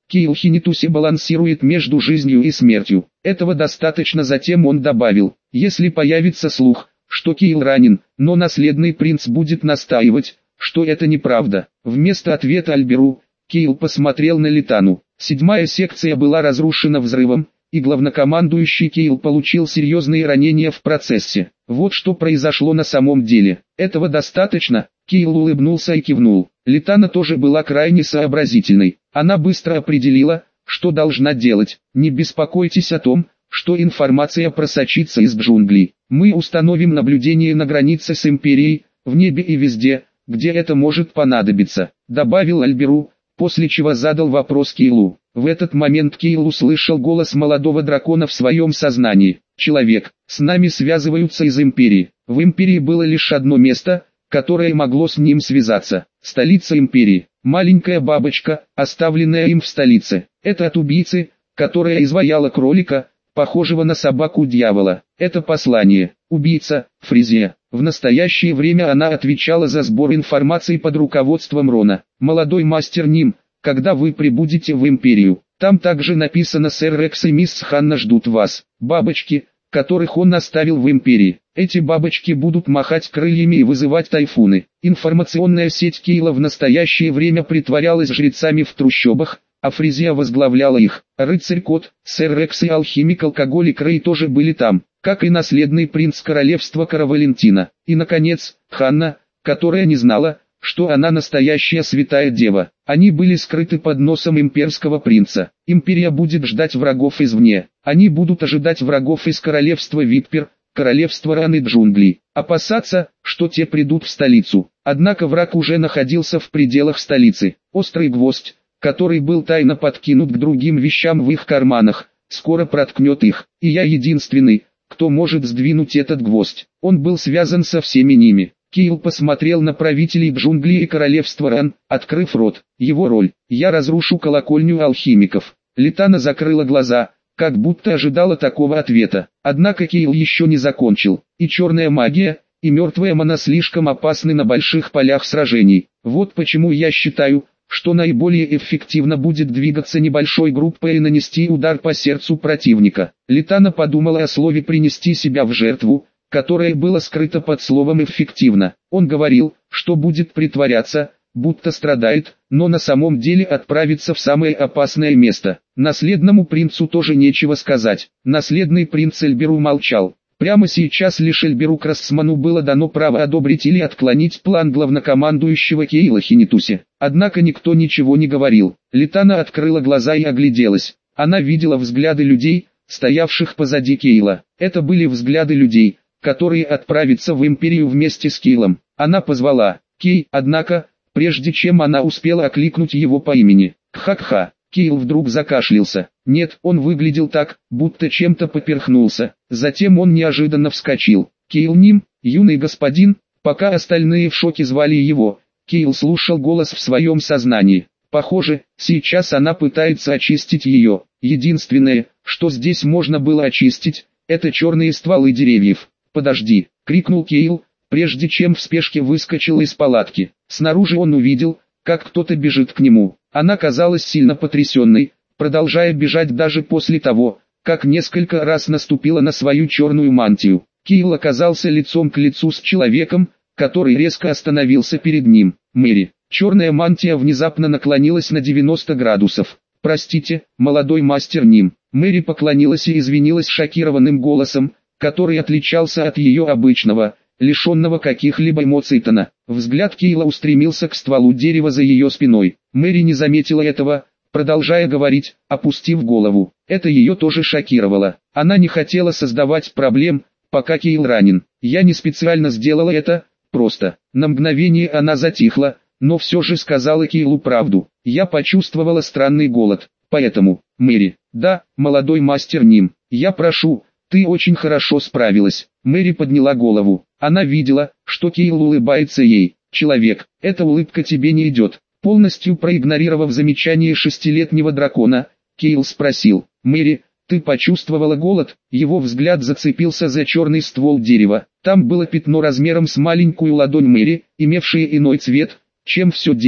Кейл Хинитуси балансирует между жизнью и смертью. Этого достаточно. Затем он добавил, если появится слух, что Кейл ранен, но наследный принц будет настаивать, что это неправда. Вместо ответа Альберу, Кейл посмотрел на Литану. Седьмая секция была разрушена взрывом, и главнокомандующий Кейл получил серьезные ранения в процессе. Вот что произошло на самом деле. Этого достаточно? Кейл улыбнулся и кивнул. Литана тоже была крайне сообразительной. Она быстро определила, что должна делать. Не беспокойтесь о том, что информация просочится из джунглей. Мы установим наблюдение на границе с Империей, в небе и везде, где это может понадобиться, добавил Альберу, после чего задал вопрос Кейлу. В этот момент Кейл услышал голос молодого дракона в своем сознании. «Человек, с нами связываются из Империи». В Империи было лишь одно место, которое могло с ним связаться. Столица Империи. Маленькая бабочка, оставленная им в столице. Это от убийцы, которая изваяла кролика, похожего на собаку дьявола. Это послание. Убийца, Фризия. В настоящее время она отвечала за сбор информации под руководством Рона. Молодой мастер Ним, когда вы прибудете в Империю, там также написано: сэр Рекс и мисс Ханна ждут вас. Бабочки, которых он оставил в Империи. Эти бабочки будут махать крыльями и вызывать тайфуны. Информационная сеть Кейла в настоящее время притворялась жрецами в трущобах, а Фризия возглавляла их. Рыцарь-кот, сэр Рекс и алхимик-алкоголик Рэй тоже были там, как и наследный принц королевства Каравалентина. И, наконец, Ханна, которая не знала, что она настоящая святая дева. Они были скрыты под носом имперского принца. Империя будет ждать врагов извне. Они будут ожидать врагов из королевства Витпер, королевства Ран и джунглей. Опасаться, что те придут в столицу. Однако враг уже находился в пределах столицы. Острый гвоздь, который был тайно подкинут к другим вещам в их карманах, скоро проткнет их. И я единственный, кто может сдвинуть этот гвоздь. Он был связан со всеми ними. Кейл посмотрел на правителей джунглей и королевства Ран, открыв рот. Его роль. Я разрушу колокольню алхимиков. Литана закрыла глаза, как будто ожидала такого ответа. Однако Кейл еще не закончил. И черная магия, и мертвая мана слишком опасны на больших полях сражений. Вот почему я считаю, что наиболее эффективно будет двигаться небольшой группой и нанести удар по сердцу противника. Литана подумала о слове «принести себя в жертву», которое было скрыто под словом «эффективно». Он говорил, что будет притворяться, будто страдает, но на самом деле отправится в самое опасное место. Наследному принцу тоже нечего сказать. Наследный принц Эльберу молчал. Прямо сейчас лишь Эльберу Красману было дано право одобрить или отклонить план главнокомандующего Кейла Хинитуси. Однако никто ничего не говорил. Литана открыла глаза и огляделась. Она видела взгляды людей, стоявших позади Кейла. Это были взгляды людей, которые отправятся в Империю вместе с Кейлом. Она позвала «Кей», однако, прежде чем она успела окликнуть его по имени, «Кха-кха», Кейл вдруг закашлялся. Нет, он выглядел так, будто чем-то поперхнулся. Затем он неожиданно вскочил. «Кейл Ним, юный господин», пока остальные в шоке звали его, Кейл слушал голос в своем сознании. Похоже, сейчас она пытается очистить ее. Единственное, что здесь можно было очистить, это черные стволы деревьев. «Подожди!» — крикнул Кейл, прежде чем в спешке выскочил из палатки. Снаружи он увидел, как кто-то бежит к нему. Она казалась сильно потрясенной, продолжая бежать даже после того, как несколько раз наступила на свою черную мантию. Кейл оказался лицом к лицу с человеком, который резко остановился перед ним. Мэри. Черная мантия внезапно наклонилась на девяносто градусов. «Простите, молодой мастер Ним». Мэри поклонилась и извинилась шокированным голосом, который отличался от ее обычного, лишенного каких-либо эмоций тона. Взгляд Кейла устремился к стволу дерева за ее спиной. Мэри не заметила этого, продолжая говорить, опустив голову. Это ее тоже шокировало. Она не хотела создавать проблем, пока Кейл ранен. «Я не специально сделала это, просто». На мгновение она затихла, но все же сказала Кейлу правду. «Я почувствовала странный голод, поэтому...» «Мэри». «Да, молодой мастер Ним, я прошу...» «Ты очень хорошо справилась». Мэри подняла голову. Она видела, что Кейл улыбается ей. «Человек, эта улыбка тебе не идет». Полностью проигнорировав замечание шестилетнего дракона, Кейл спросил: «Мэри, ты почувствовала голод?» Его взгляд зацепился за черный ствол дерева. Там было пятно размером с маленькую ладонь Мэри, имевшее иной цвет, чем все дерево.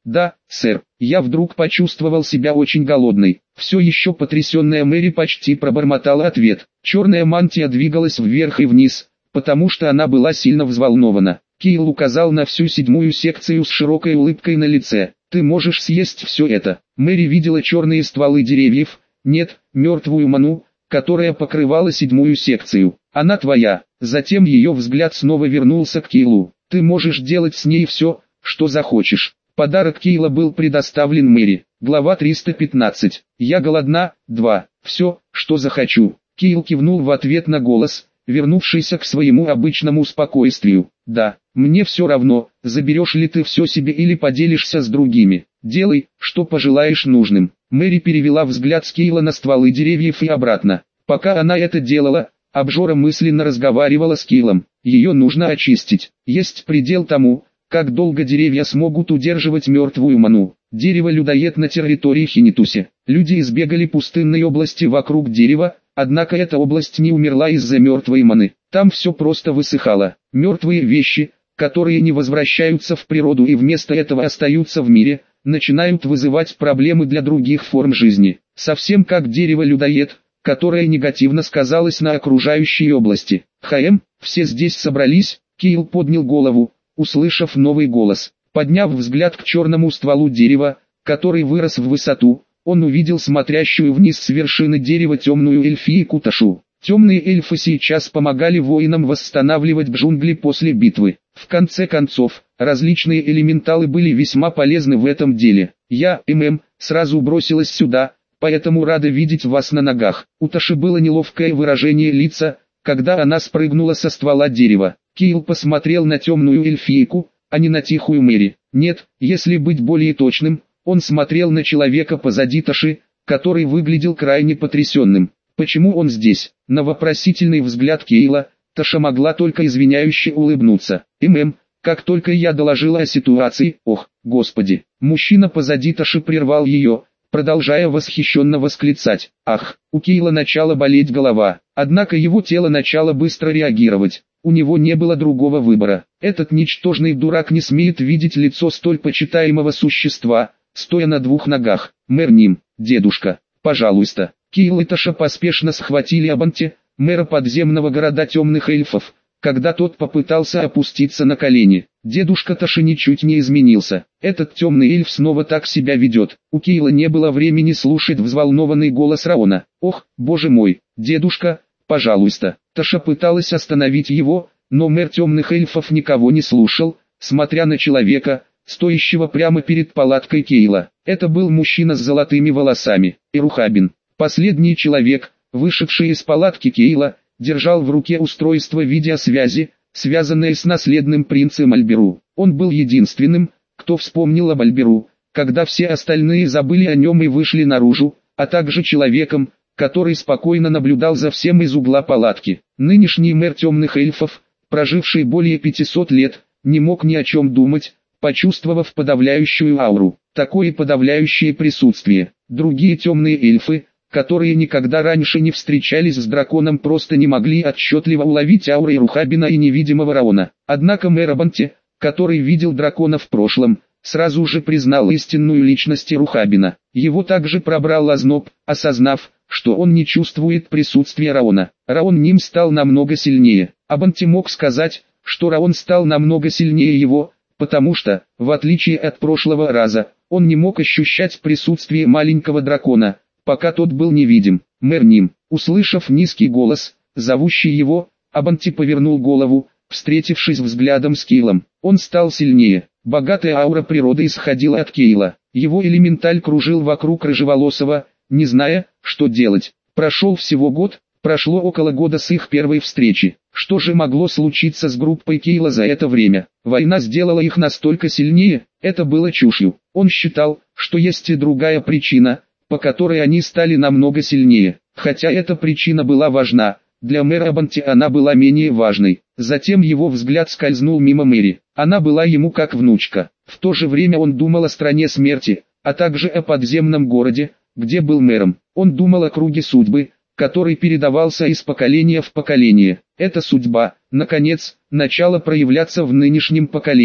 Да, сэр. Я вдруг почувствовал себя очень голодной. Все еще потрясенная Мэри почти пробормотала ответ. Черная мантия двигалась вверх и вниз, потому что она была сильно взволнована. Кейл указал на всю седьмую секцию с широкой улыбкой на лице. «Ты можешь съесть все это». Мэри видела черные стволы деревьев, нет, мертвую ману, которая покрывала седьмую секцию. «Она твоя». Затем ее взгляд снова вернулся к Кейлу. «Ты можешь делать с ней все, что захочешь». Подарок Кейла был предоставлен Мэри. Глава триста пятнадцать. «Я голодна». два. «Все, что захочу». Кейл кивнул в ответ на голос, вернувшийся к своему обычному спокойствию. «Да, мне все равно, заберешь ли ты все себе или поделишься с другими. Делай, что пожелаешь нужным». Мэри перевела взгляд с Кейла на стволы деревьев и обратно. Пока она это делала, обжора мысленно разговаривала с Кейлом. Ее нужно очистить. Есть предел тому, как долго деревья смогут удерживать мертвую ману. Дерево-людоед на территории Хинитуси. Люди избегали пустынной области вокруг дерева, однако эта область не умерла из-за мертвой маны. Там все просто высыхало. Мертвые вещи, которые не возвращаются в природу и вместо этого остаются в мире, начинают вызывать проблемы для других форм жизни. Совсем как дерево-людоед, которое негативно сказалось на окружающей области. «Хаэм, все здесь собрались?» Кейл поднял голову, услышав новый голос. Подняв взгляд к черному стволу дерева, который вырос в высоту, он увидел смотрящую вниз с вершины дерева темную эльфийку Ташу. Темные эльфы сейчас помогали воинам восстанавливать джунгли после битвы. В конце концов, различные элементалы были весьма полезны в этом деле. «Я, ММ, сразу бросилась сюда, поэтому рада видеть вас на ногах». У Таши было неловкое выражение лица, когда она спрыгнула со ствола дерева. Кейл посмотрел на темную эльфийку, а не на тихую Мэри. Нет, если быть более точным, он смотрел на человека позади Таши, который выглядел крайне потрясенным. Почему он здесь? На вопросительный взгляд Кейла, Таша могла только извиняюще улыбнуться. «ММ, как только я доложила о ситуации, ох, господи». Мужчина позади Таши прервал ее, продолжая восхищенно восклицать. «Ах!» У Кейла начала болеть голова, однако его тело начало быстро реагировать. У него не было другого выбора. Этот ничтожный дурак не смеет видеть лицо столь почитаемого существа, стоя на двух ногах. «Мэр Ним, дедушка, пожалуйста». Кейл и Таша поспешно схватили Абанти, мэра подземного города темных эльфов, когда тот попытался опуститься на колени. Дедушка Таши ничуть не изменился. Этот темный эльф снова так себя ведет. У Кейла не было времени слушать взволнованный голос Раона. «Ох, боже мой, дедушка, пожалуйста». Таша пыталась остановить его, но мэр темных эльфов никого не слушал, смотря на человека, стоящего прямо перед палаткой Кейла. Это был мужчина с золотыми волосами, Ирухабин. Последний человек, вышедший из палатки Кейла, держал в руке устройство видеосвязи, связанное с наследным принцем Альберу. Он был единственным, кто вспомнил об Альберу, когда все остальные забыли о нем и вышли наружу, а также человеком, который спокойно наблюдал за всем из угла палатки. Нынешний мэр темных эльфов, проживший более пятисот лет, не мог ни о чем думать, почувствовав подавляющую ауру. Такое подавляющее присутствие. Другие темные эльфы, которые никогда раньше не встречались с драконом, просто не могли отчетливо уловить ауры Ирухабина и невидимого Раона. Однако мэр Абанти, который видел дракона в прошлом, сразу же признал истинную личность Ирухабина. Его также пробрал озноб, осознав, что он не чувствует присутствия Раона. Раон Ним стал намного сильнее. Абанти мог сказать, что Раон стал намного сильнее его, потому что, в отличие от прошлого раза, он не мог ощущать присутствие маленького дракона, пока тот был невидим. Мэр Ним, услышав низкий голос, зовущий его, Абанти повернул голову, встретившись взглядом с Кейлом. Он стал сильнее. Богатая аура природы исходила от Кейла. Его элементаль кружил вокруг рыжеволосого, не зная, что делать. Прошел всего год, прошло около года с их первой встречи. Что же могло случиться с группой Кейла за это время? Война сделала их настолько сильнее, это было чушью. Он считал, что есть и другая причина, по которой они стали намного сильнее. Хотя эта причина была важна, для мэра Абанти она была менее важной. Затем его взгляд скользнул мимо Мэри. Она была ему как внучка. В то же время он думал о стране смерти, а также о подземном городе, где был мэром. Он думал о круге судьбы, который передавался из поколения в поколение. Эта судьба, наконец, начала проявляться в нынешнем поколении.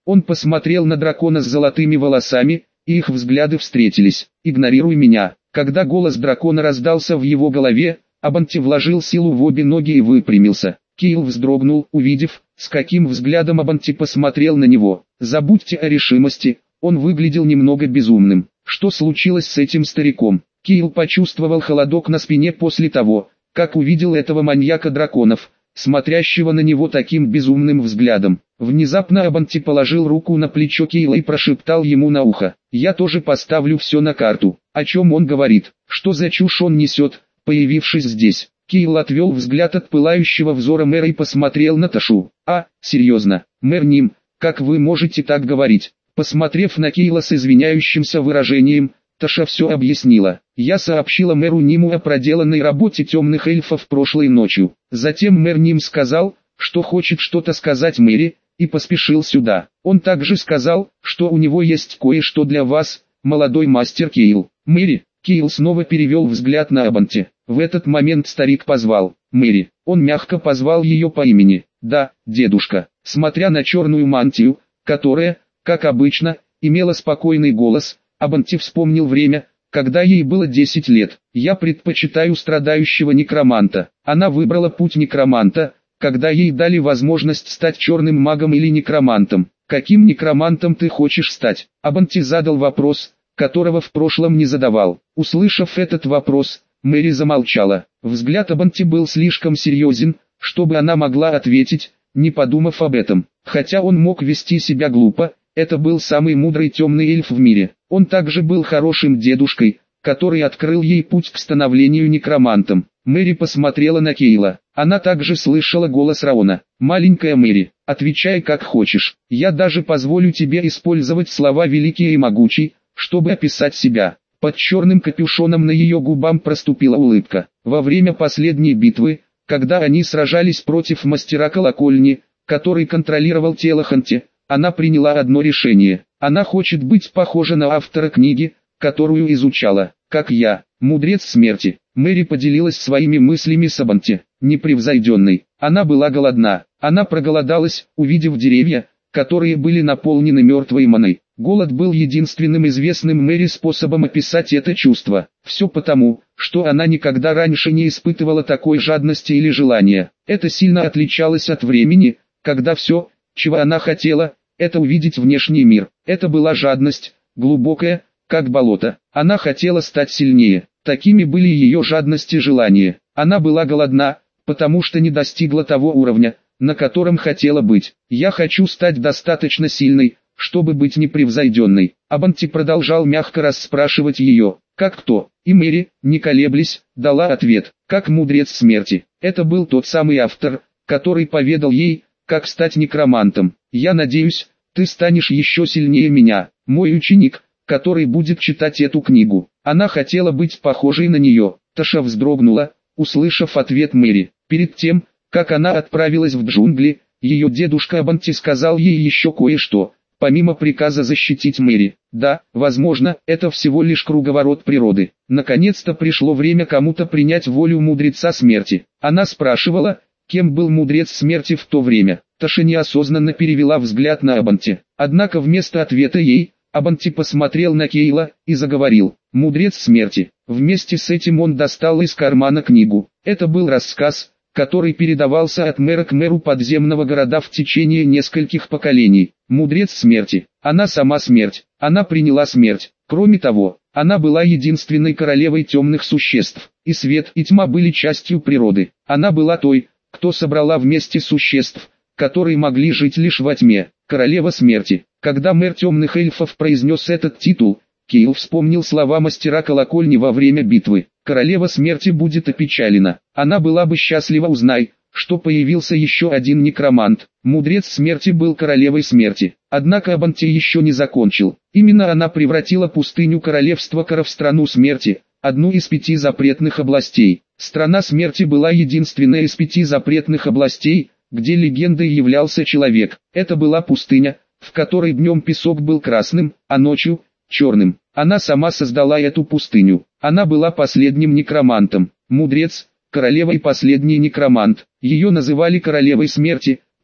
Он посмотрел на дракона с золотыми волосами, и их взгляды встретились. «Игнорируй меня». Когда голос дракона раздался в его голове, Абанти вложил силу в обе ноги и выпрямился. Кейл вздрогнул, увидев, с каким взглядом Абанти посмотрел на него. «Забудьте о решимости», он выглядел немного безумным. Что случилось с этим стариком? Кейл почувствовал холодок на спине после того, как увидел этого маньяка драконов, смотрящего на него таким безумным взглядом. Внезапно Абанти положил руку на плечо Кейла и прошептал ему на ухо: «Я тоже поставлю все на карту». О чем он говорит? Что за чушь он несет, появившись здесь? Кейл отвел взгляд от пылающего взора мэра и посмотрел на Ташу. «А, серьезно, мэр Ним, как вы можете так говорить?» Посмотрев на Кейла с извиняющимся выражением, Таша все объяснила. «Я сообщила мэру Ниму о проделанной работе темных эльфов прошлой ночью. Затем мэр Ним сказал, что хочет что-то сказать мэре, и поспешил сюда. Он также сказал, что у него есть кое-что для вас, молодой мастер Кейл». «Мэри?» Кейл снова перевел взгляд на Абанти. В этот момент старик позвал «Мэри». Он мягко позвал ее по имени. «Да, дедушка». Смотря на черную мантию, которая, как обычно, имела спокойный голос, Абанти вспомнил время, когда ей было десять лет. «Я предпочитаю страдающего некроманта». Она выбрала путь некроманта, когда ей дали возможность стать черным магом или некромантом. «Каким некромантом ты хочешь стать?» Абанти задал вопрос, которого в прошлом не задавал. Услышав этот вопрос, Мэри замолчала. Взгляд Абанти был слишком серьезен, чтобы она могла ответить, не подумав об этом. Хотя он мог вести себя глупо, это был самый мудрый темный эльф в мире. Он также был хорошим дедушкой, который открыл ей путь к становлению некромантом. Мэри посмотрела на Кейла. Она также слышала голос Раона. «Маленькая Мэри, отвечай как хочешь. Я даже позволю тебе использовать слова «великий» и «могучий», чтобы описать себя». Под черным капюшоном на ее губам проступила улыбка. Во время последней битвы, когда они сражались против мастера колокольни, который контролировал тело Ханти, она приняла одно решение. Она хочет быть похожа на автора книги, которую изучала, как я, мудрец смерти. Мэри поделилась своими мыслями с Абанти, непревзойденной. Она была голодна. Она проголодалась, увидев деревья, которые были наполнены мертвой маной. Голод был единственным известным Мэри способом описать это чувство. Все потому, что она никогда раньше не испытывала такой жадности или желания. Это сильно отличалось от времени, когда все, чего она хотела, это увидеть внешний мир. Это была жадность, глубокая, как болото. Она хотела стать сильнее. Такими были ее жадность и желание. Она была голодна, потому что не достигла того уровня, на котором хотела быть. «Я хочу стать достаточно сильной, чтобы быть непревзойденной». Абанти продолжал мягко расспрашивать ее, как кто, и Мэри, не колеблясь, дала ответ, как мудрец смерти. Это был тот самый автор, который поведал ей, как стать некромантом. «Я надеюсь, ты станешь еще сильнее меня, мой ученик, который будет читать эту книгу». Она хотела быть похожей на нее. Таша вздрогнула, услышав ответ Мэри. Перед тем, как она отправилась в джунгли, ее дедушка Абанти сказал ей еще кое-что, помимо приказа защитить Мэри. Да, возможно, это всего лишь круговорот природы. Наконец-то пришло время кому-то принять волю мудреца смерти. Она спрашивала, кем был мудрец смерти в то время. Таша неосознанно перевела взгляд на Абанти. Однако вместо ответа ей, Абанти посмотрел на Кейла и заговорил. «Мудрец смерти». Вместе с этим он достал из кармана книгу. Это был рассказ, который передавался от мэра к мэру подземного города в течение нескольких поколений. Мудрец смерти. Она сама смерть. Она приняла смерть. Кроме того, она была единственной королевой темных существ. И свет, и тьма были частью природы. Она была той, кто собрала вместе существ, которые могли жить лишь во тьме. Королева смерти. Когда мэр темных эльфов произнес этот титул, Кейл вспомнил слова мастера колокольни во время битвы. Королева смерти будет опечалена. Она была бы счастлива, узнай, что появился еще один некромант. Мудрец смерти был королевой смерти. Однако Абанти еще не закончил. Именно она превратила пустыню королевства Кара в страну смерти, одну из пяти запретных областей. Страна смерти была единственной из пяти запретных областей, где легендой являлся человек. Это была пустыня, в которой днем песок был красным, а ночью – черным. Она сама создала эту пустыню. Она была последним некромантом. Мудрец, королева и последний некромант. Ее называли королевой смерти,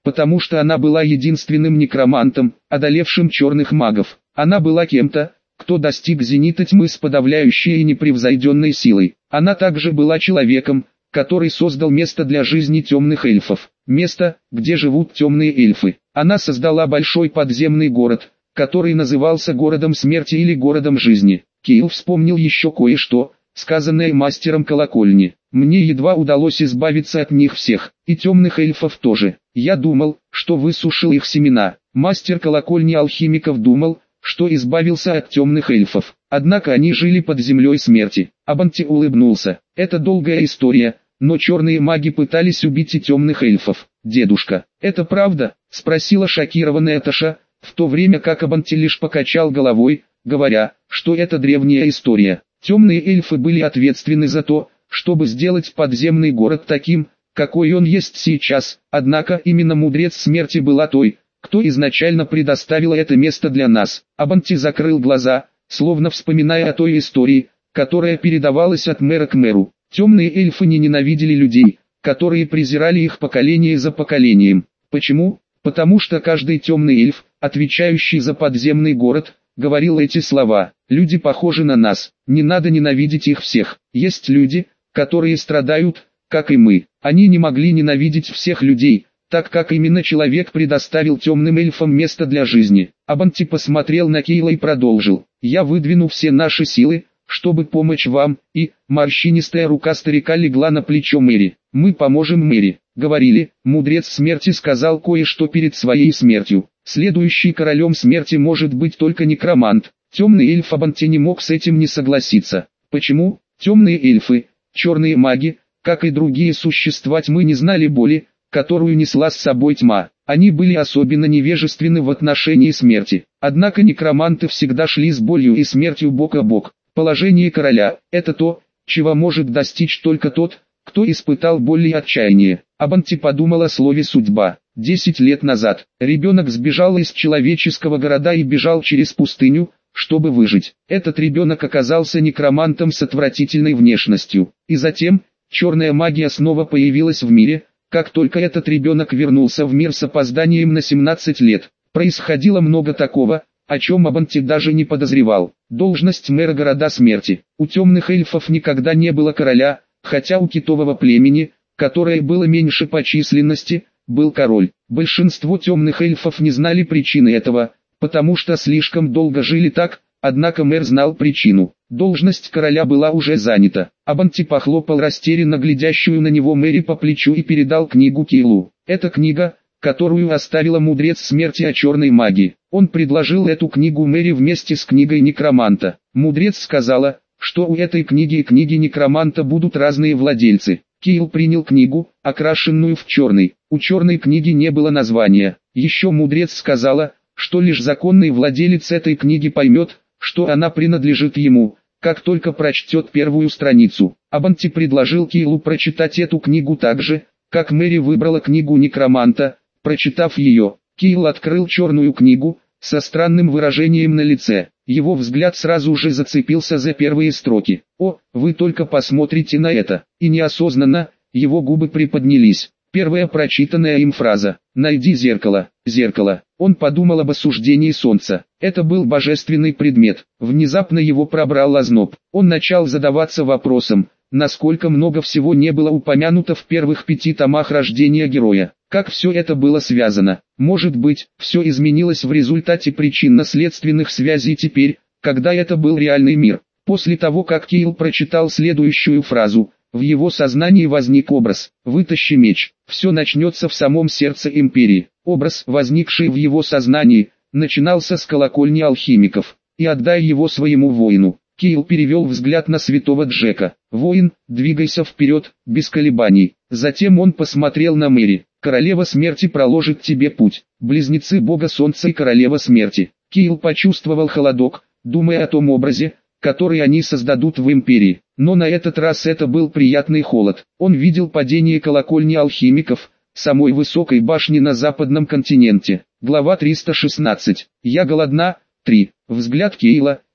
потому что она была единственным некромантом, одолевшим черных магов. Она была кем-то, кто достиг зенита тьмы с подавляющей и непревзойденной силой. Она также была человеком, который создал место для жизни темных эльфов, место, где живут темные эльфы. Она создала большой подземный город, который назывался городом смерти или городом жизни. Кейл вспомнил еще кое-что, сказанное мастером колокольни. Мне едва удалось избавиться от них всех, и темных эльфов тоже. Я думал, что высушил их семена. Мастер колокольни алхимиков думал, что избавился от темных эльфов. Однако они жили под землей смерти. Абанти улыбнулся. Это долгая история, но черные маги пытались убить и темных эльфов. Дедушка, это правда? Спросила шокированная Таша, в то время как Абанти лишь покачал головой, говоря, что это древняя история. Темные эльфы были ответственны за то, чтобы сделать подземный город таким, какой он есть сейчас, однако именно мудрец смерти была той, кто изначально предоставила это место для нас. Абанти закрыл глаза, словно вспоминая о той истории, которая передавалась от мэра к мэру. Темные эльфы не ненавидели людей, которые презирали их поколение за поколением. Почему? Потому что каждый темный эльф, отвечающий за подземный город, говорил эти слова. Люди похожи на нас, не надо ненавидеть их всех. Есть люди, которые страдают, как и мы. Они не могли ненавидеть всех людей, так как именно человек предоставил темным эльфам место для жизни. Абанти посмотрел на Кейла и продолжил. Я выдвину все наши силы, чтобы помочь вам, и морщинистая рука старика легла на плечо Мэри. Мы поможем Мэри. Говорили, мудрец смерти сказал кое-что перед своей смертью. Следующий королем смерти может быть только некромант. Темный эльф Абанти не мог с этим не согласиться. Почему? Темные эльфы, черные маги, как и другие существа тьмы, не знали боли, которую несла с собой тьма. Они были особенно невежественны в отношении смерти. Однако некроманты всегда шли с болью и смертью бок о бок. Положение короля – это то, чего может достичь только тот, кто испытал боль и отчаяние. Абанти подумал о слове «судьба». Десять лет назад, ребенок сбежал из человеческого города и бежал через пустыню, чтобы выжить. Этот ребенок оказался некромантом с отвратительной внешностью. И затем, черная магия снова появилась в мире, как только этот ребенок вернулся в мир с опозданием на семнадцать лет. Происходило много такого, о чем Абанти даже не подозревал. Должность мэра города смерти. У темных эльфов никогда не было короля, хотя у китового племени, которое было меньше по численности, был король. Большинство темных эльфов не знали причины этого, потому что слишком долго жили так, однако мэр знал причину. Должность короля была уже занята. Абанти похлопал растерянно глядящую на него Мэри по плечу и передал книгу Кейлу. Это книга, которую оставила мудрец смерти о черной магии. Он предложил эту книгу Мэри вместе с книгой некроманта. Мудрец сказала, что у этой книги и книги некроманта будут разные владельцы. Кейл принял книгу, окрашенную в черный. У черной книги не было названия. Еще мудрец сказала, что лишь законный владелец этой книги поймет, что она принадлежит ему, как только прочтет первую страницу. Абанти предложил Кейлу прочитать эту книгу так же, как Мэри выбрала книгу некроманта. Прочитав ее, Кейл открыл черную книгу, со странным выражением на лице. Его взгляд сразу же зацепился за первые строки. «О, вы только посмотрите на это!» И неосознанно, его губы приподнялись. Первая прочитанная им фраза «Найди зеркало, зеркало». Он подумал об осуждении солнца. Это был божественный предмет. Внезапно его пробрал озноб. Он начал задаваться вопросом, насколько много всего не было упомянуто в первых пяти томах рождения героя. Как все это было связано? Может быть, все изменилось в результате причинно-следственных связей теперь, когда это был реальный мир. После того, как Кейл прочитал следующую фразу, в его сознании возник образ «Вытащи меч». Все начнется в самом сердце империи. Образ, возникший в его сознании, начинался с колокольни алхимиков. «И отдай его своему воину». Кейл перевел взгляд на святого Джека. «Воин, двигайся вперед, без колебаний». Затем он посмотрел на Мэри. «Королева смерти проложит тебе путь». Близнецы бога солнца и королева смерти. Кейл почувствовал холодок, думая о том образе, который они создадут в империи. Но на этот раз это был приятный холод. Он видел падение колокольни алхимиков, самой высокой башни на западном континенте. Глава триста шестнадцать. «Я голодна». три. Взгляд Кейла,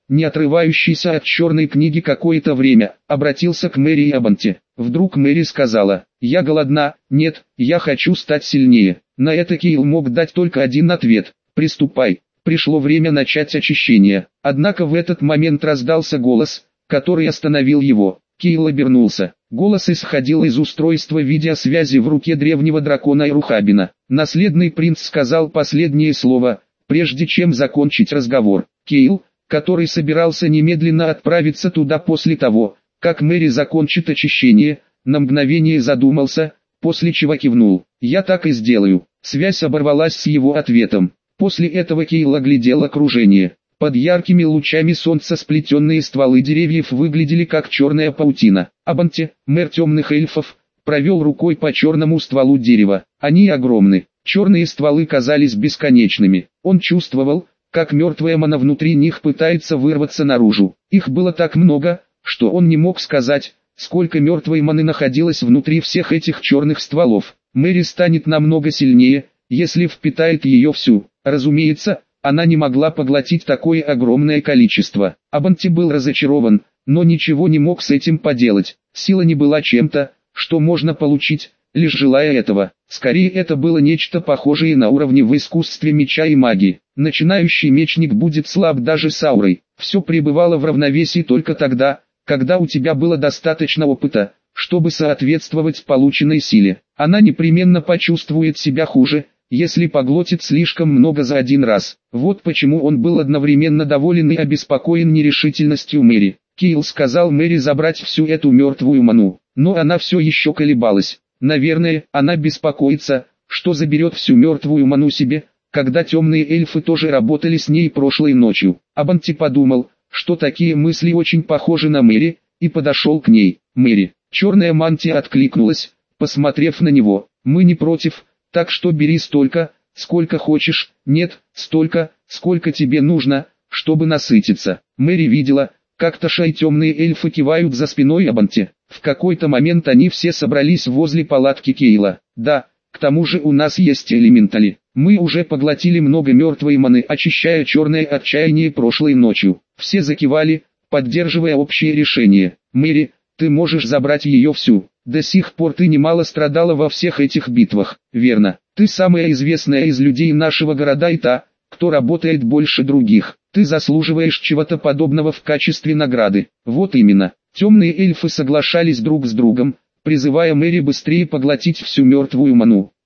не отрывающийся от черной книги какое-то время, обратился к Мэри и Абанте. Вдруг Мэри сказала: «Я голодна, нет, я хочу стать сильнее». На это Кейл мог дать только один ответ: «Приступай». Пришло время начать очищение. Однако в этот момент раздался голос, который остановил его. Кейл обернулся. Голос исходил из устройства видеосвязи в руке древнего дракона Ирухабина. Наследный принц сказал последнее слово, прежде чем закончить разговор. Кейл, который собирался немедленно отправиться туда после того, как Мэри закончит очищение, на мгновение задумался, после чего кивнул. «Я так и сделаю». Связь оборвалась с его ответом. После этого Кейл оглядел окружение. Под яркими лучами солнца сплетенные стволы деревьев выглядели как черная паутина. Абанте, мэр темных эльфов, провел рукой по черному стволу дерева. Они огромны. Черные стволы казались бесконечными. Он чувствовал, как мертвая мана внутри них пытается вырваться наружу. Их было так много, что он не мог сказать, сколько мертвой маны находилось внутри всех этих черных стволов. Мэри станет намного сильнее, если впитает ее всю. Разумеется, она не могла поглотить такое огромное количество. Абанте был разочарован, но ничего не мог с этим поделать. Сила не была чем-то, что можно получить, лишь желая этого. Скорее это было нечто похожее на уровни в искусстве меча и магии. Начинающий мечник будет слаб даже с аурой. Все пребывало в равновесии только тогда, когда у тебя было достаточно опыта, чтобы соответствовать полученной силе. Она непременно почувствует себя хуже, если поглотит слишком много за один раз. Вот почему он был одновременно доволен и обеспокоен нерешительностью Мэри. Кейл сказал Мэри забрать всю эту мертвую ману, но она все еще колебалась. Наверное, она беспокоится, что заберет всю мертвую ману себе, когда темные эльфы тоже работали с ней прошлой ночью. Абанте подумал, что такие мысли очень похожи на Мэри, и подошел к ней. «Мэри». Черная мантия откликнулась, посмотрев на него. «Мы не против, так что бери столько, сколько хочешь, нет, столько, сколько тебе нужно, чтобы насытиться». Мэри видела, как Таша и темные эльфы кивают за спиной Абанте. В какой-то момент они все собрались возле палатки Кейла. «Да, к тому же у нас есть элементали. Мы уже поглотили много мертвой маны, очищая черное отчаяние прошлой ночью». Все закивали, поддерживая общее решение. «Мэри, ты можешь забрать ее всю. До сих пор ты немало страдала во всех этих битвах, верно? Ты самая известная из людей нашего города и та, кто работает больше других. Ты заслуживаешь чего-то подобного в качестве награды». Вот именно. Темные эльфы соглашались друг с другом, призывая Мэри быстрее поглотить всю мертвую ману.